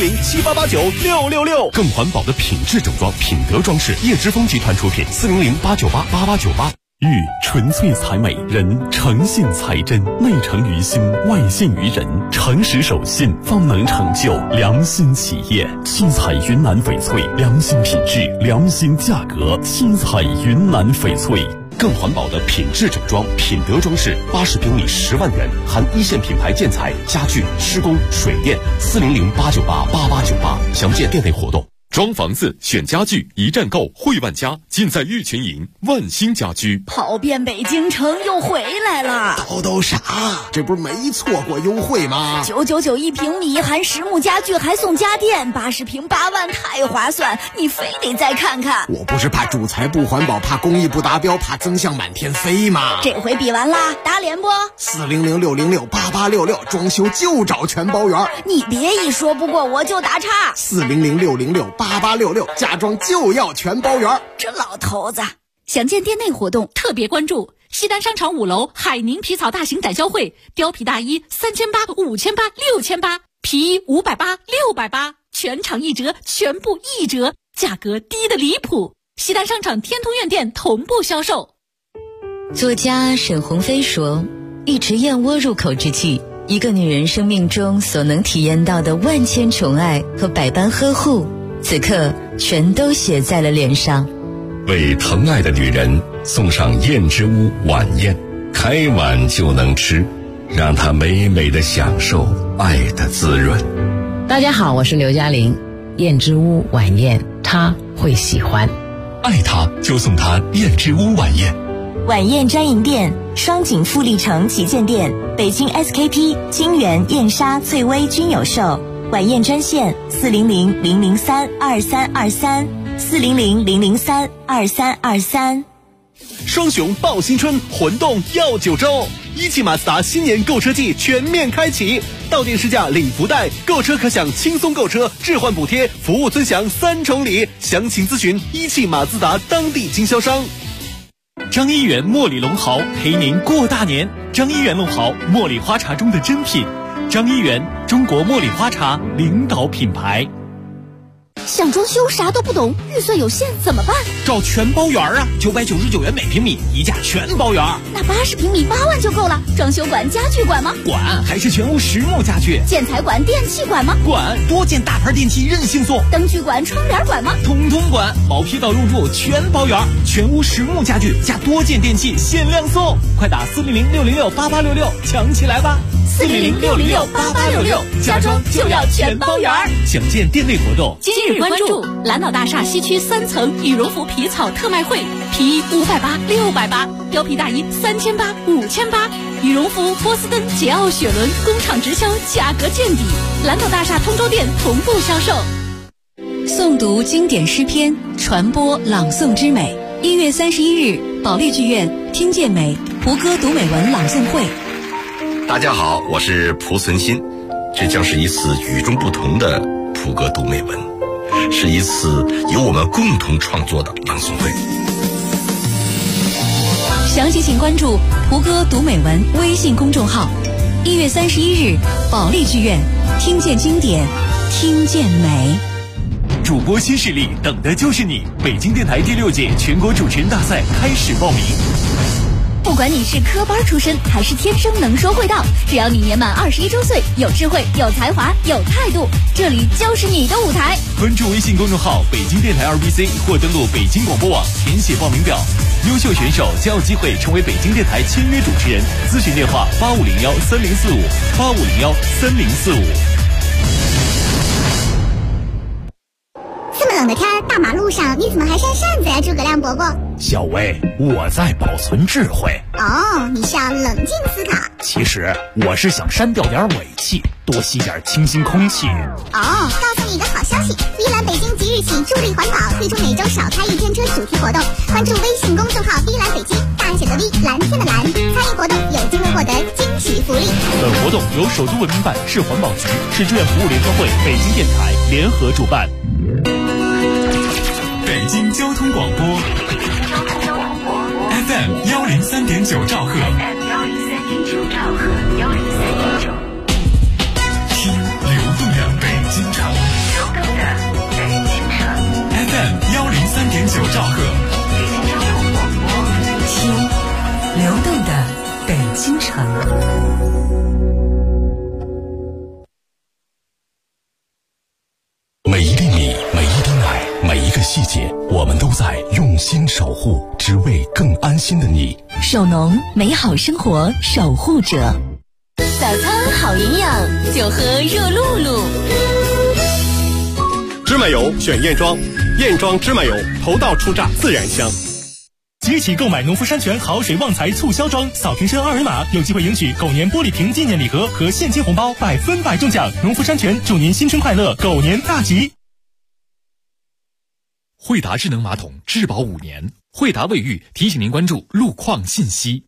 400-7889-666。更环保的品质整装，品德装饰，叶之峰集团出品，400-898-8898。玉纯粹才美，人诚信才真，内诚于心，外信于人，诚实守信，方能成就良心企业。七彩云南翡翠，良心品质，良心价格。七彩云南翡翠。更环保的品质整装，品德装饰，80平米10万元，含一线品牌建材、家具、施工、水电。400-898-8898，详见店内活动。装房子选家具，一站购汇万家，尽在玉泉营万兴家居。 跑遍北京城又回来了， 叨啥？这不是没错过优惠吗 ？999一平米，含实木家具还送家电，80平8万，太划算！你非得再看看。 我不是怕主材不环保，怕工艺不达标，怕增项满天飞吗？ 这回比完啦，打脸不 ？400-606-8866，装修就找全包圆。 你别一说不过我就打岔。 400-606-8866，家装就要全包圆。 这老头子！详见店内活动，特别关注西单商场5楼海宁皮草大型展销会，貂皮大衣3800、5800、6800，皮衣580、680，全场1折，全部1折，价格低得离谱。西单商场天通苑店同步销售。 作家沈鸿飞说，一池燕窝入口之际，一个女人生命中所能体验到的万千宠爱和百般呵护，此刻全都写在了脸上。 为疼爱的女人送上燕之屋晚宴，开碗就能吃，让她美美的享受爱的滋润。 大家好，我是刘嘉玲。燕之屋晚宴，她会喜欢。 爱她就送她燕之屋晚宴。 晚宴专营店：双井富力城旗舰店、北京 SKP、金源、燕莎、翠微均有售。晚宴专线：400-003-2323，400-003-2323。 双雄报新春，魂动耀9周。一汽马自达新年购车季全面开启，到店试驾领福袋，购车可享轻松购车、置换补贴、服务尊享3重礼。详情咨询一汽马自达当地经销商。张一元茉莉龙毫陪您过大年。张一元龙毫，茉莉花茶中的珍品。张一元，中国茉莉花茶领导品牌。 想装修啥都不懂，预算有限怎么办？ 找全包园啊，999元每平米，一价全包园。 那80平米8万就够了。装修管、家具管吗？ 管，还是全屋实木家具。 建材管、电器管吗？ 管，多件大牌电器任性送。 灯具管、窗帘管吗？ 统统管，毛坯到入住全包园，全屋实木家具加多件电器限量送。快打400-606-8866抢起来吧！400-606-8866，家装就要全包园。详见店内活动。 今日关注蓝岛大厦西区3层羽绒服皮草特卖会，皮衣580、680，貂皮大衣3800、5800，羽绒服波司登、捷奥、雪伦工厂直销，价格见底。蓝岛大厦通州店同步销售。 诵读经典诗篇，传播朗诵之美。1月31日，保利剧院听见美蒲歌读美文朗诵会。 大家好，我是蒲存昕，这将是一次与众不同的蒲歌读美文，是一次由我们共同创作的朗诵会。 详情请关注蒲歌读美文微信公众号。1月31日，保利剧院听见经典，听见美。 主播新势力，等的就是你！北京电台第6届全国主持人大赛开始报名。 不管你是科班出身还是天生能说会道，只要你年满21周岁，有智慧、有才华、有态度，这里就是你的舞台。 关注微信公众号北京电台2BC 或登录北京广播网填写报名表，优秀选手将有机会成为北京电台签约主持人。咨询电话8501-3045，8501-3045。 这么冷的天，大马路上你怎么还扇扇子呀，诸葛亮伯伯？ 小薇，我在保存智慧。 哦，你是要冷静思考。 其实我是想删掉点尾气，多吸点清新空气。 哦，告诉你一个好消息，V蓝北京即日起助力环保，推出每周少开1天车主题活动。关注微信公众号 V蓝北京，大写的 V， 蓝天的蓝，参与活动有机会获得惊喜福利。 本活动由首都文明办、市环保局、市志愿服务联合会、北京电台联合主办。 北京交通广播 FM 103.9兆赫，听流动的北京城，FM 103.9兆赫， 听流动的北京城。 每一粒米，每一滴奶，每一个细节，我们都在用心守护，只为更安心的你。 手农，美好生活守护者。 早餐好营养，就喝热露露。 芝麻油选燕庄，燕庄芝麻油头道出榨，自然香。 即日起购买农夫山泉好水旺财促销装，扫瓶身2维码，有机会赢取狗年玻璃瓶纪念礼盒和现金红包，100%中奖。农夫山泉祝您新春快乐，狗年大吉。惠达智能马桶质保5年，惠达卫浴提醒您关注路况信息。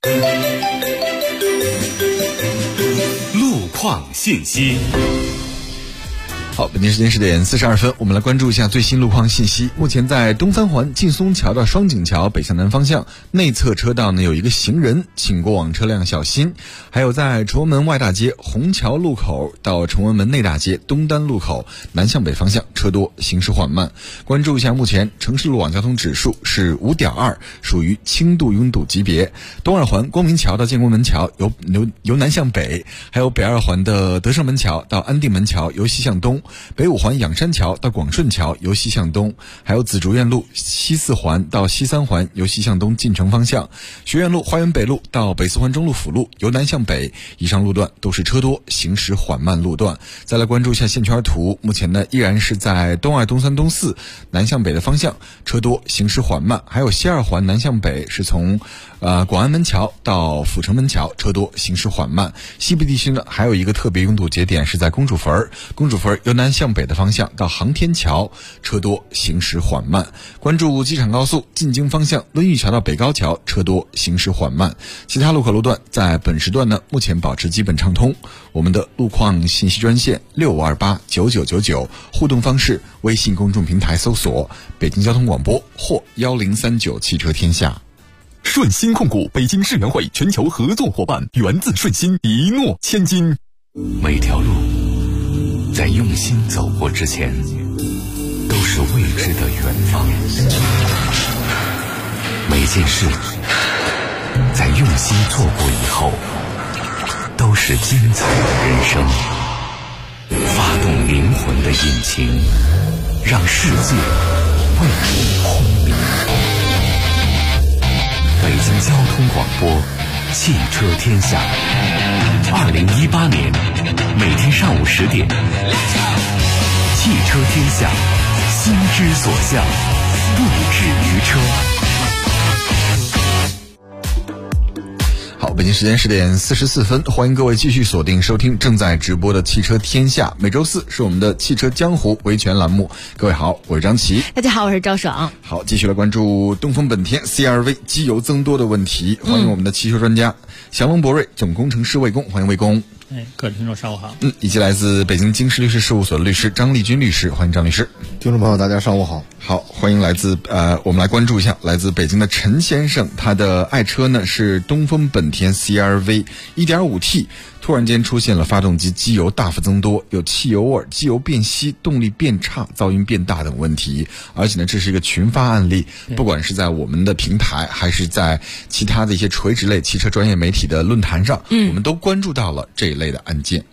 路况信息。 好，北京时间10点42分，我们来关注一下最新路况信息。目前在东三环劲松桥到双井桥北向南方向内侧车道呢有一个行人，请过往车辆小心。还有在崇文门外大街虹桥路口到崇文门内大街东单路口南向北方向车车多，行驶缓慢。关注一下目前城市路网交通指数是5.2，属于轻度拥堵级别。东二环光明桥到建国门桥由南向北，还有北二环的德胜门桥到安定门桥由西向东，北五环仰山桥到广顺桥由西向东，还有紫竹院路西四环到西三环由西向东进城方向，学院路花园北路到北四环中路辅路由南向北，以上路段都是车多，行驶缓慢路段。再来关注一下线圈图，目前呢依然是在东二、东三、东四南向北的方向车多，行驶缓慢，还有西二环南向北是从广安门桥到阜成门桥车多，行驶缓慢。西部地区呢还有一个特别拥堵节点是在公主坟由南向北的方向到航天桥车多，行驶缓慢。关注机场高速进京方向温榆桥到北高桥车多，行驶缓慢。其他路口路段在本时段呢目前保持基本畅通。我们的路况信息专线65289999，互动方式微信公众平台搜索北京交通广播或1039汽车天下。 顺鑫控股北京世园会全球合作伙伴，源自顺鑫，一诺千金。 每条路在用心走过之前都是未知的远方，每件事在用心做过以后都是精彩的人生。发动灵魂的引擎，让世界为你轰鸣。北京交通广播汽车天下，2018年每天上午10点，汽车天下，心之所向，不止于车。 好，北京时间10点44分，欢迎各位继续锁定收听正在直播的汽车天下。每周四是我们的汽车江湖维权栏目。各位好，我是张琪。 大家好，我是赵爽。 好，继续来关注东风本田 CR-V 机油增多的问题。欢迎我们的汽车专家祥龙博瑞总工程师魏工，欢迎魏工。 各位听众上午好。 以及来自北京京师律师事务所的律师张立军律师，欢迎张律师。 听众朋友大家上午好。 好，欢迎来自我们来关注一下来自北京的陈先生，他的爱车呢是东风本田 CR-V 1.5T， 突然间出现了发动机机油大幅增多，有汽油味、机油变稀、动力变差、噪音变大等问题。而且呢，这是一个群发案例，不管是在我们的平台还是在其他的一些垂直类汽车专业媒体的论坛上，我们都关注到了这一类的案件。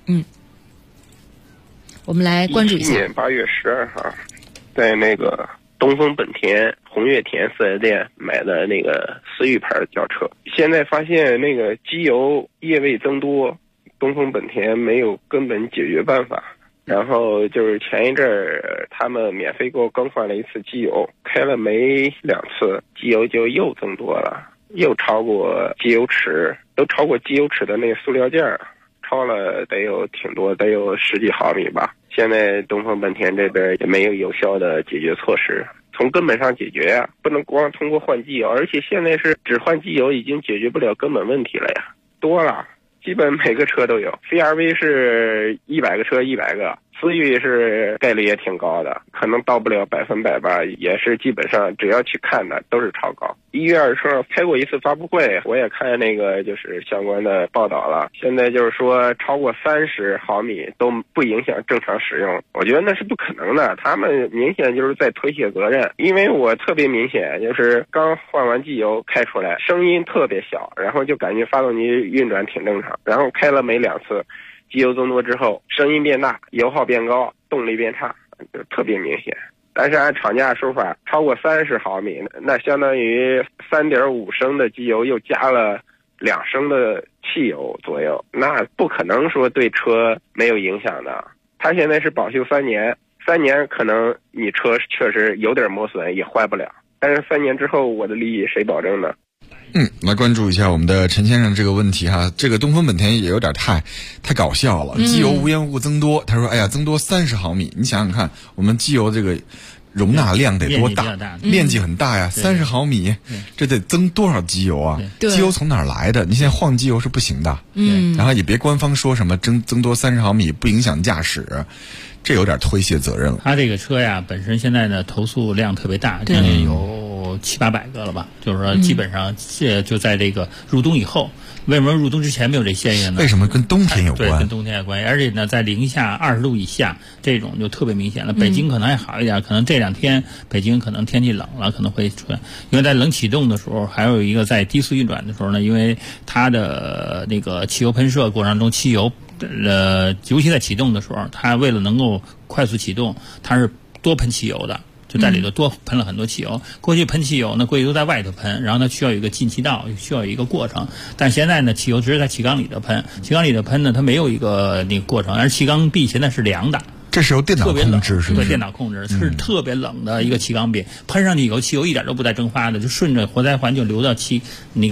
我们来关注一下。 2017年8月12号，在那个东风本田红月田4S店买的那个思域牌轿车，现在发现那个机油液位增多，东风本田没有根本解决办法。然后就是前一阵儿他们免费给我更换了一次机油，开了没2次，机油就又增多了，又超过机油尺，都超过机油尺的那个塑料件儿，超了得有挺多，得有10几毫米吧。现在东风本田这边也没有有效的解决措施，从根本上解决呀，不能光通过换机油，而且现在是只换机油已经解决不了根本问题了呀，多了，基本每个车都有。CR-V 是100个车100个，思域是概率也挺高的，可能到不了100%吧，也是基本上只要去看的都是超高。1月20号开过一次发布会，我也看那个就是相关的报道了。现在就是说超过30毫米都不影响正常使用，我觉得那是不可能的，他们明显就是在推卸责任。因为我特别明显，就是刚换完机油开出来，声音特别小，然后就感觉发动机运转挺正常，然后开了没2次，机油增多之后，声音变大，油耗变高，动力变差，就特别明显。但是按厂家说法，超过30毫米，那相当于3.5升的机油又加了2升的汽油左右，那不可能说对车没有影响的。它现在是保修3年，3年可能你车确实有点磨损也坏不了，但是3年之后我的利益谁保证呢？ 来关注一下我们的陈先生这个问题哈。这个东风本田也有点太搞笑了，机油无缘无故增多，他说哎呀增多30毫米，你想想看我们机油这个容纳量得多大，面积很大呀，30毫米这得增多少机油啊？机油从哪儿来的？你现在换机油是不行的，然后也别官方说什么增多30毫米不影响驾驶，这有点推卸责任了。 他这个车呀本身现在呢投诉量特别大，将近有700-800个了吧，就是说基本上就在这个入冬以后， 为什么入冬之前没有这现象呢？ 为什么跟冬天有关？ 对，跟冬天有关系。而且呢，在零下20度以下，这种就特别明显了。北京可能还好一点，可能这2天北京可能天气冷了，可能会出现。因为在冷启动的时候，还有一个在低速运转的时候呢，因为它的那个汽油喷射过程中，汽油尤其在启动的时候，它为了能够快速启动，它是多喷汽油的。就在里头多喷了很多汽油。过去喷汽油呢，过去都在外头喷，然后它需要有一个进气道，需要有一个过程。但现在呢，汽油只是在气缸里头喷，气缸里头喷呢，它没有一个那个过程，而气缸壁现在是凉的。 这是由电脑控制，是不是？ 对，电脑控制是特别冷的一个气缸壁，喷上去以后，汽油一点都不带蒸发的，就顺着活塞环就流到取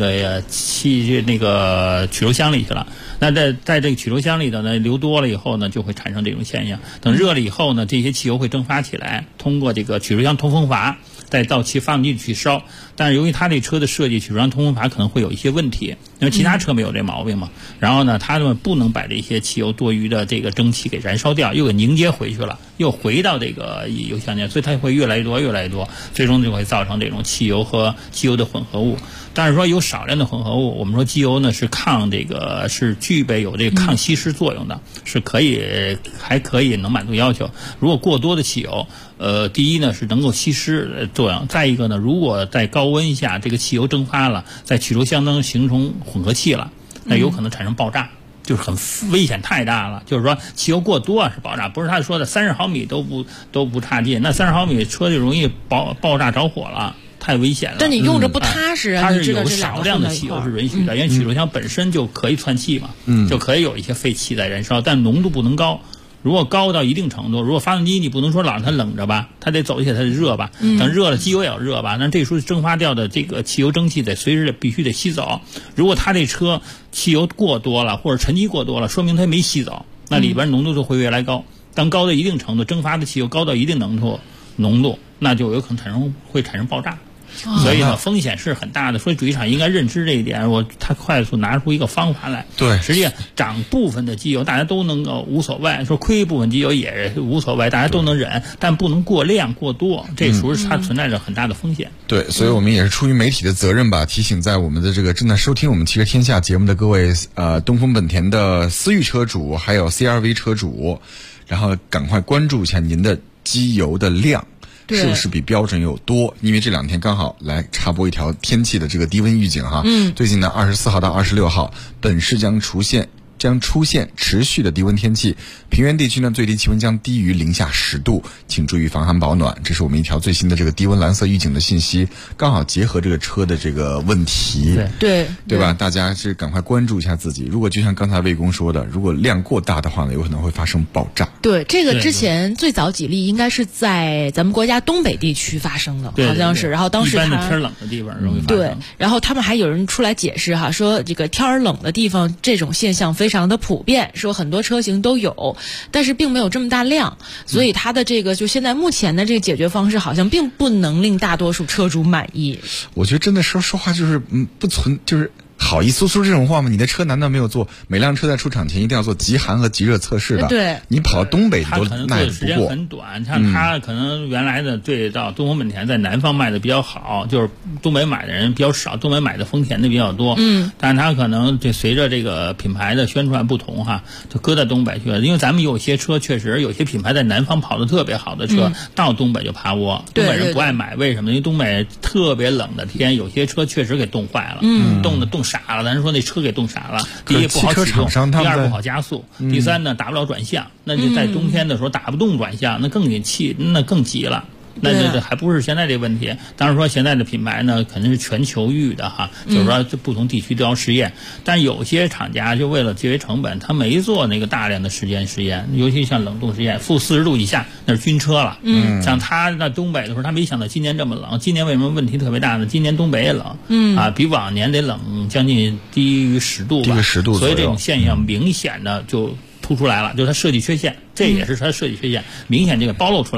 油箱里去了。那在这个取油箱里头呢，流多了以后呢，就会产生这种现象。等热了以后呢，这些汽油会蒸发起来，通过这个取油箱通风阀，再到发动机里去烧。但是由于它这车的设计，取油箱通风阀可能会有一些问题，因为其他车没有这毛病嘛。然后呢，他们不能把这些汽油多余的这个蒸汽给燃烧掉，又给凝结回去了，又回到这个油箱内，所以它会越来越多，最终就会造成这种汽油和机油的混合物。但是说有少量的混合物，我们说机油呢是具备有这个抗吸湿作用的，还可以能满足要求。如果过多的汽油，第一呢是能够吸湿作用，再一个呢，如果在高温下这个汽油蒸发了，在取油箱当中形成混合气了，那有可能产生爆炸。就是很危险太大了，就是说汽油过多是爆炸，不是他说的30毫米都不差劲，那30毫米车就容易爆炸着火了，太危险了。 但你用着不踏实啊！ 它是有少量的汽油是允许的，因为取油箱本身就可以窜气嘛，就可以有一些废气在燃烧，但浓度不能高。如果高到一定程度，如果发动机你不能说老让它冷着吧，它得走起来它得热吧，等热了机油也要热吧，那这时候蒸发掉的这个汽油蒸汽得随时必须得吸走。如果它这车汽油过多了或者沉积过多了，说明它没吸走，那里边浓度就会越来越高。当高到一定程度，蒸发的汽油高到一定浓度，那就有可能会产生爆炸。所以呢，风险是很大的。所以主机厂应该认知这一点，他快速拿出一个方法来。 对， 实际上涨部分的机油大家都能够无所谓，说亏部分机油也无所谓，大家都能忍，但不能过量过多，这时候它存在着很大的风险。 对，所以我们也是出于媒体的责任吧，提醒在我们的这个正在收听我们汽车天下节目的各位东风本田的思域车主还有 CR-V 车主，然后赶快关注一下您的机油的量。是不是比标准有多？因为这2天刚好来插播一条天气的这个低温预警哈。最近呢，24号到26号，本市将出现持续的低温天气，平原地区呢最低气温将低于零下10度，请注意防寒保暖。这是我们一条最新的这个低温蓝色预警的信息，刚好结合这个车的这个问题，对吧？大家是赶快关注一下自己。如果就像刚才魏工说的，如果量过大的话呢，有可能会发生爆炸。 对，这个之前最早几例应该是在咱们国家东北地区发生的，好像是。然后当时一般的天冷的地方容易发生。 对，然后他们还有人出来解释哈，说这个天冷的地方这种现象非常的普遍，说很多车型都有，但是并没有这么大量，所以它的这个就现在目前的这个解决方式好像并不能令大多数车主满意。 我觉得真的说话就是就是好意思说这种话吗？你的车难道没有做每辆车在出厂前一定要做极寒和极热测试的？ 对， 你跑到东北都耐不过。 他可能做的时间很短，像他可能原来的对照东风本田在南方卖的比较好，就是东北买的人比较少，东北买的丰田的比较多。但是他可能这随着这个品牌的宣传不同哈，就搁在东北去了。因为咱们有些车确实有些品牌在南方跑的特别好的车，到东北就趴窝，东北人不爱买，为什么？因为东北特别冷的天，有些车确实给冻坏了，冻傻了，咱说那车给冻傻了。第一不好启动，第二不好加速，第三呢打不了转向，那就在冬天的时候打不动转向，那更急了。那这还不是现在这问题。当然说现在的品牌呢肯定是全球域的哈，就是说不同地区都要试验，但有些厂家就为了节约成本，他没做那个大量的实验，尤其像冷冻实验，负40度以下那是军车了。像他在东北的时候，他没想到今年这么冷。今年为什么问题特别大呢？今年东北也冷，比往年得冷将近低于10度吧， 低于10度， 所以这种现象明显的就突出来了，就是它设计缺陷，这也是它设计缺陷，明显这个暴露出来了。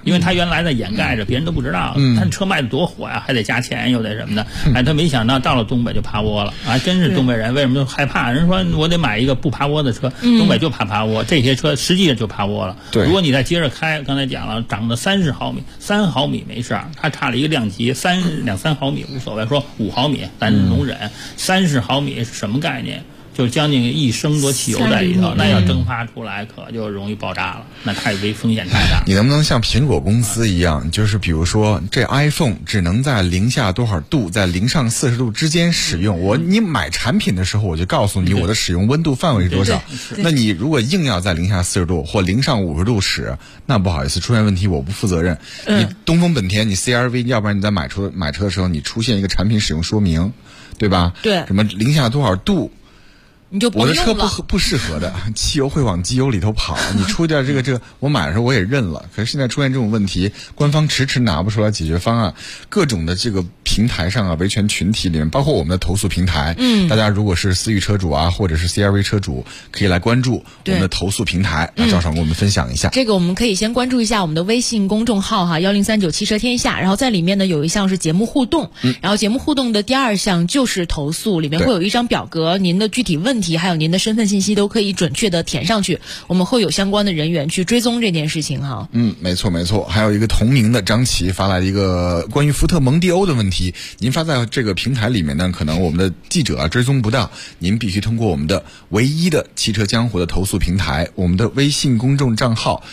因为他原来在掩盖着，别人都不知道。他车卖的多火呀，还得加钱又得什么的。他没想到到了东北就趴窝了啊！真是东北人为什么就害怕？人说我得买一个不趴窝的车，东北就怕趴窝，这些车实际上就趴窝了。 对， 如果你再接着开，刚才讲了，长的30毫米，3毫米没事，它差了一个量级，2、3毫米无所谓，说5毫米咱容忍，30毫米是什么概念？就将近1升多汽油在里头，那要蒸发出来可就容易爆炸了，那太风险太大。 你能不能像苹果公司一样，就是比如说这 iPhone 只能在零下多少度，在0上40度之间使用，你买产品的时候我就告诉你我的使用温度范围是多少。那你如果硬要在0下40度或0上50度使，那不好意思，出现问题我不负责任。你东风本田，你 CR-V， 要不然你在买车的时候你出现一个产品使用说明，对吧？ 对， 什么0下多少度你就我的车不适合的，汽油会往机油里头跑。你出点这个，我买的时候我也认了。可是现在出现这种问题，官方迟迟拿不出来解决方案。各种的这个平台上啊，维权群体里面，包括我们的投诉平台，大家如果是思域车主啊，或者是 CR-V 车主，可以来关注我们的投诉平台。赵爽跟我们分享一下。 这个我们可以先关注一下我们的微信公众号哈，1039汽车天下，然后在里面呢有一项是节目互动，然后节目互动的第2项就是投诉，里面会有一张表格，您的具体问题还有您的身份信息都可以准确的填上去，我们会有相关的人员去追踪这件事情哈。 没错。还有一个同名的张琪发来一个关于福特蒙迪欧的问题，您发在这个平台里面呢，可能我们的记者追踪不到，您必须通过我们的唯一的汽车江湖的投诉平台，我们的微信公众账号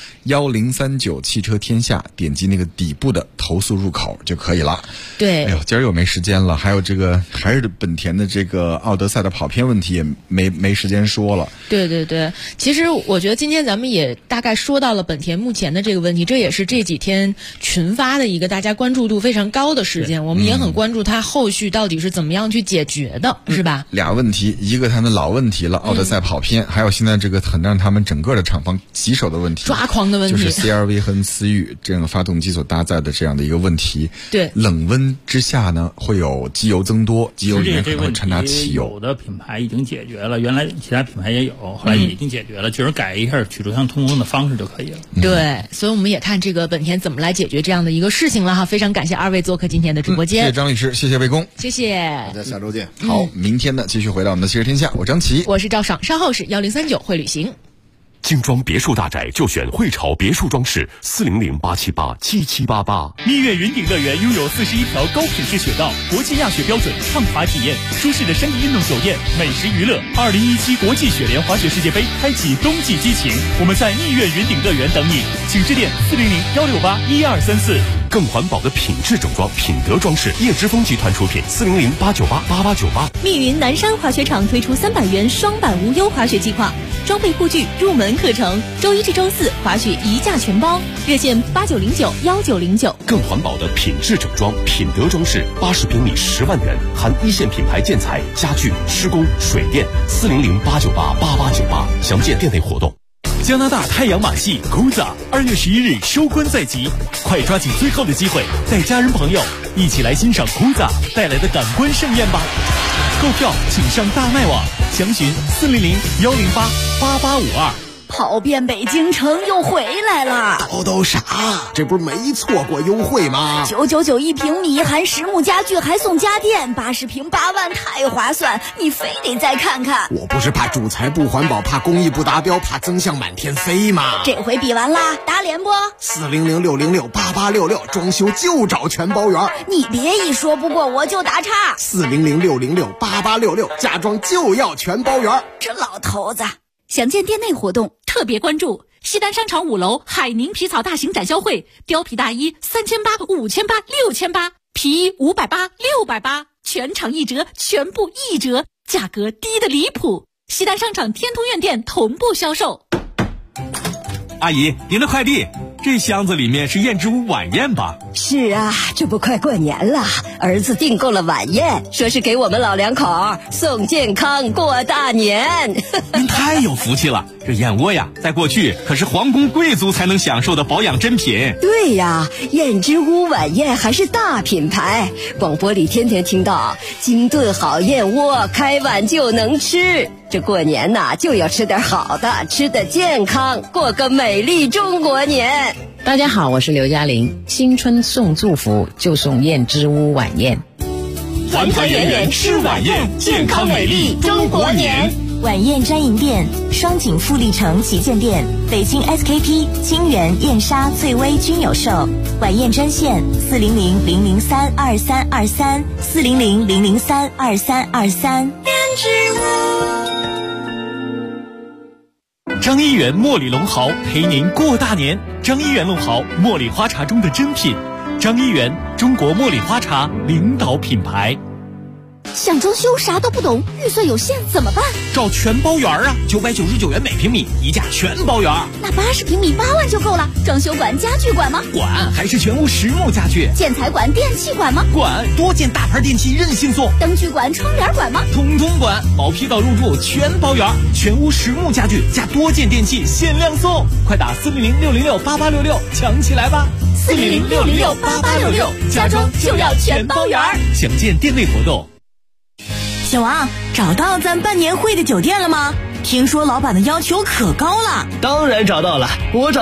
1039汽车天下，点击那个底部的投诉入口就可以了。 对， 哎呦，今儿又没时间了，还有这个还是本田的这个奥德赛的跑偏问题也没时间说了。 对，其实我觉得今天咱们也大概说到了本田目前的这个问题，这也是这几天群发的一个大家关注度非常高的事件，我们也很关注它后续到底是怎么样去解决的，是吧？ 俩问题，一个它的老问题了，奥德赛跑偏，还有现在这个很让他们整个的厂方棘手的问题， 抓狂的问题， 就是 CR-V 和思域这样的发动机所搭载的这样的一个问题。 对， 冷温之下呢，会有机油增多，机油里面可能会掺杂汽油。 有的品牌已经解决了，原来其他品牌也有，后来也已经解决了，就是改一下曲轴箱通风的方式就可以了。 对，所以我们也看这个本田怎么来解决这样的一个事情了哈。非常感谢2位做客今天的直播间， 谢谢张律师，谢谢魏工， 谢谢， 大家下周见。 好，明天呢继续回到我们的汽车天下，我张琪， 我是赵爽，稍后是1039会旅行。 精装别墅大宅就选汇潮别墅装饰，400-878-7788。 蜜月云顶乐园拥有41条高品质雪道，国际亚雪标准，畅滑体验，舒适的山地运动酒店，美食娱乐。2017国际雪联滑雪世界杯开启冬季激情，我们在蜜月云顶乐园等你，请致电400-168-1234。 更环保的品质整装，品德装饰，叶之峰集团出品，400-898-8898。 密云南山滑雪场推出300元双板无忧滑雪计划，装备护具入门课程，周1至周4滑雪一价全包，热线89091909。 更环保的品质整装，品德装饰，80平米10万元，含一线品牌建材、家具、施工、水电，400-898-8898。详见店内活动。 加拿大太阳马系 Kuza 2月11日收官在即，快抓紧最后的机会，带家人朋友一起来欣赏 Kuza 带来的感官盛宴吧！购票请上大麦网，详询400-108-8852。 跑遍北京城又回来了， 都啥？这不是没错过优惠吗 ？999一平米，含实木家具还送家电，80平8万，太划算！你非得再看看。 我不是怕主材不环保，怕工艺不达标，怕增项满天飞吗？ 这回比完啦，打脸不 ？400-606-8866，装修就找全包圆。 你别一说不过我就打岔。 400-606-8866，家装就要全包圆。 这老头子。 详见店内活动，特别关注西单商场5楼海宁皮草大型展销会，貂皮大衣3800、5800、6800，皮衣580、680，全场1折，全部1折，价格低的离谱。西单商场天通苑店同步销售。 阿姨，您的快递。这箱子里面是燕之屋晚宴吧？ 是啊，这不快过年了，儿子订购了晚宴，说是给我们老两口送健康过大年。 您太有福气了，这燕窝呀，在过去可是皇宫贵族才能享受的保养珍品。 对呀，燕之屋晚宴还是大品牌，广播里天天听到精炖好燕窝，开碗就能吃。这过年呐，就要吃点好的，吃得健康，过个美丽中国年。 大家好，我是刘嘉玲。新春送祝福就送燕之屋晚宴， 团团圆圆吃晚宴，健康美丽中国年。 晚宴专营店：双井富力城旗舰店、北京 SKP、金源、燕莎、翠微均有售。晚宴专线：400-003-2323，400-003-2323。 张一元茉莉龙豪陪您过大年。张一元龙豪，茉莉花茶中的珍品。张一元，中国茉莉花茶领导品牌。 想装修啥都不懂，预算有限怎么办？ 找全包园啊，999元每平米，一价全包园。 那80平米8万就够了。装修管、家具管吗？ 管，还是全屋实木家具。 建材管、电器管吗？ 管，多件大牌电器任性送。 灯具管、窗帘管吗？ 统统管，毛坯到入住全包园，全屋实木家具加多件电器限量送，快打400-606-8866抢起来吧 ！400-606-8866，家装就要全包园。 详见店内活动。 小王，找到咱办年会的酒店了吗？听说老板的要求可高了。 当然找到了，我找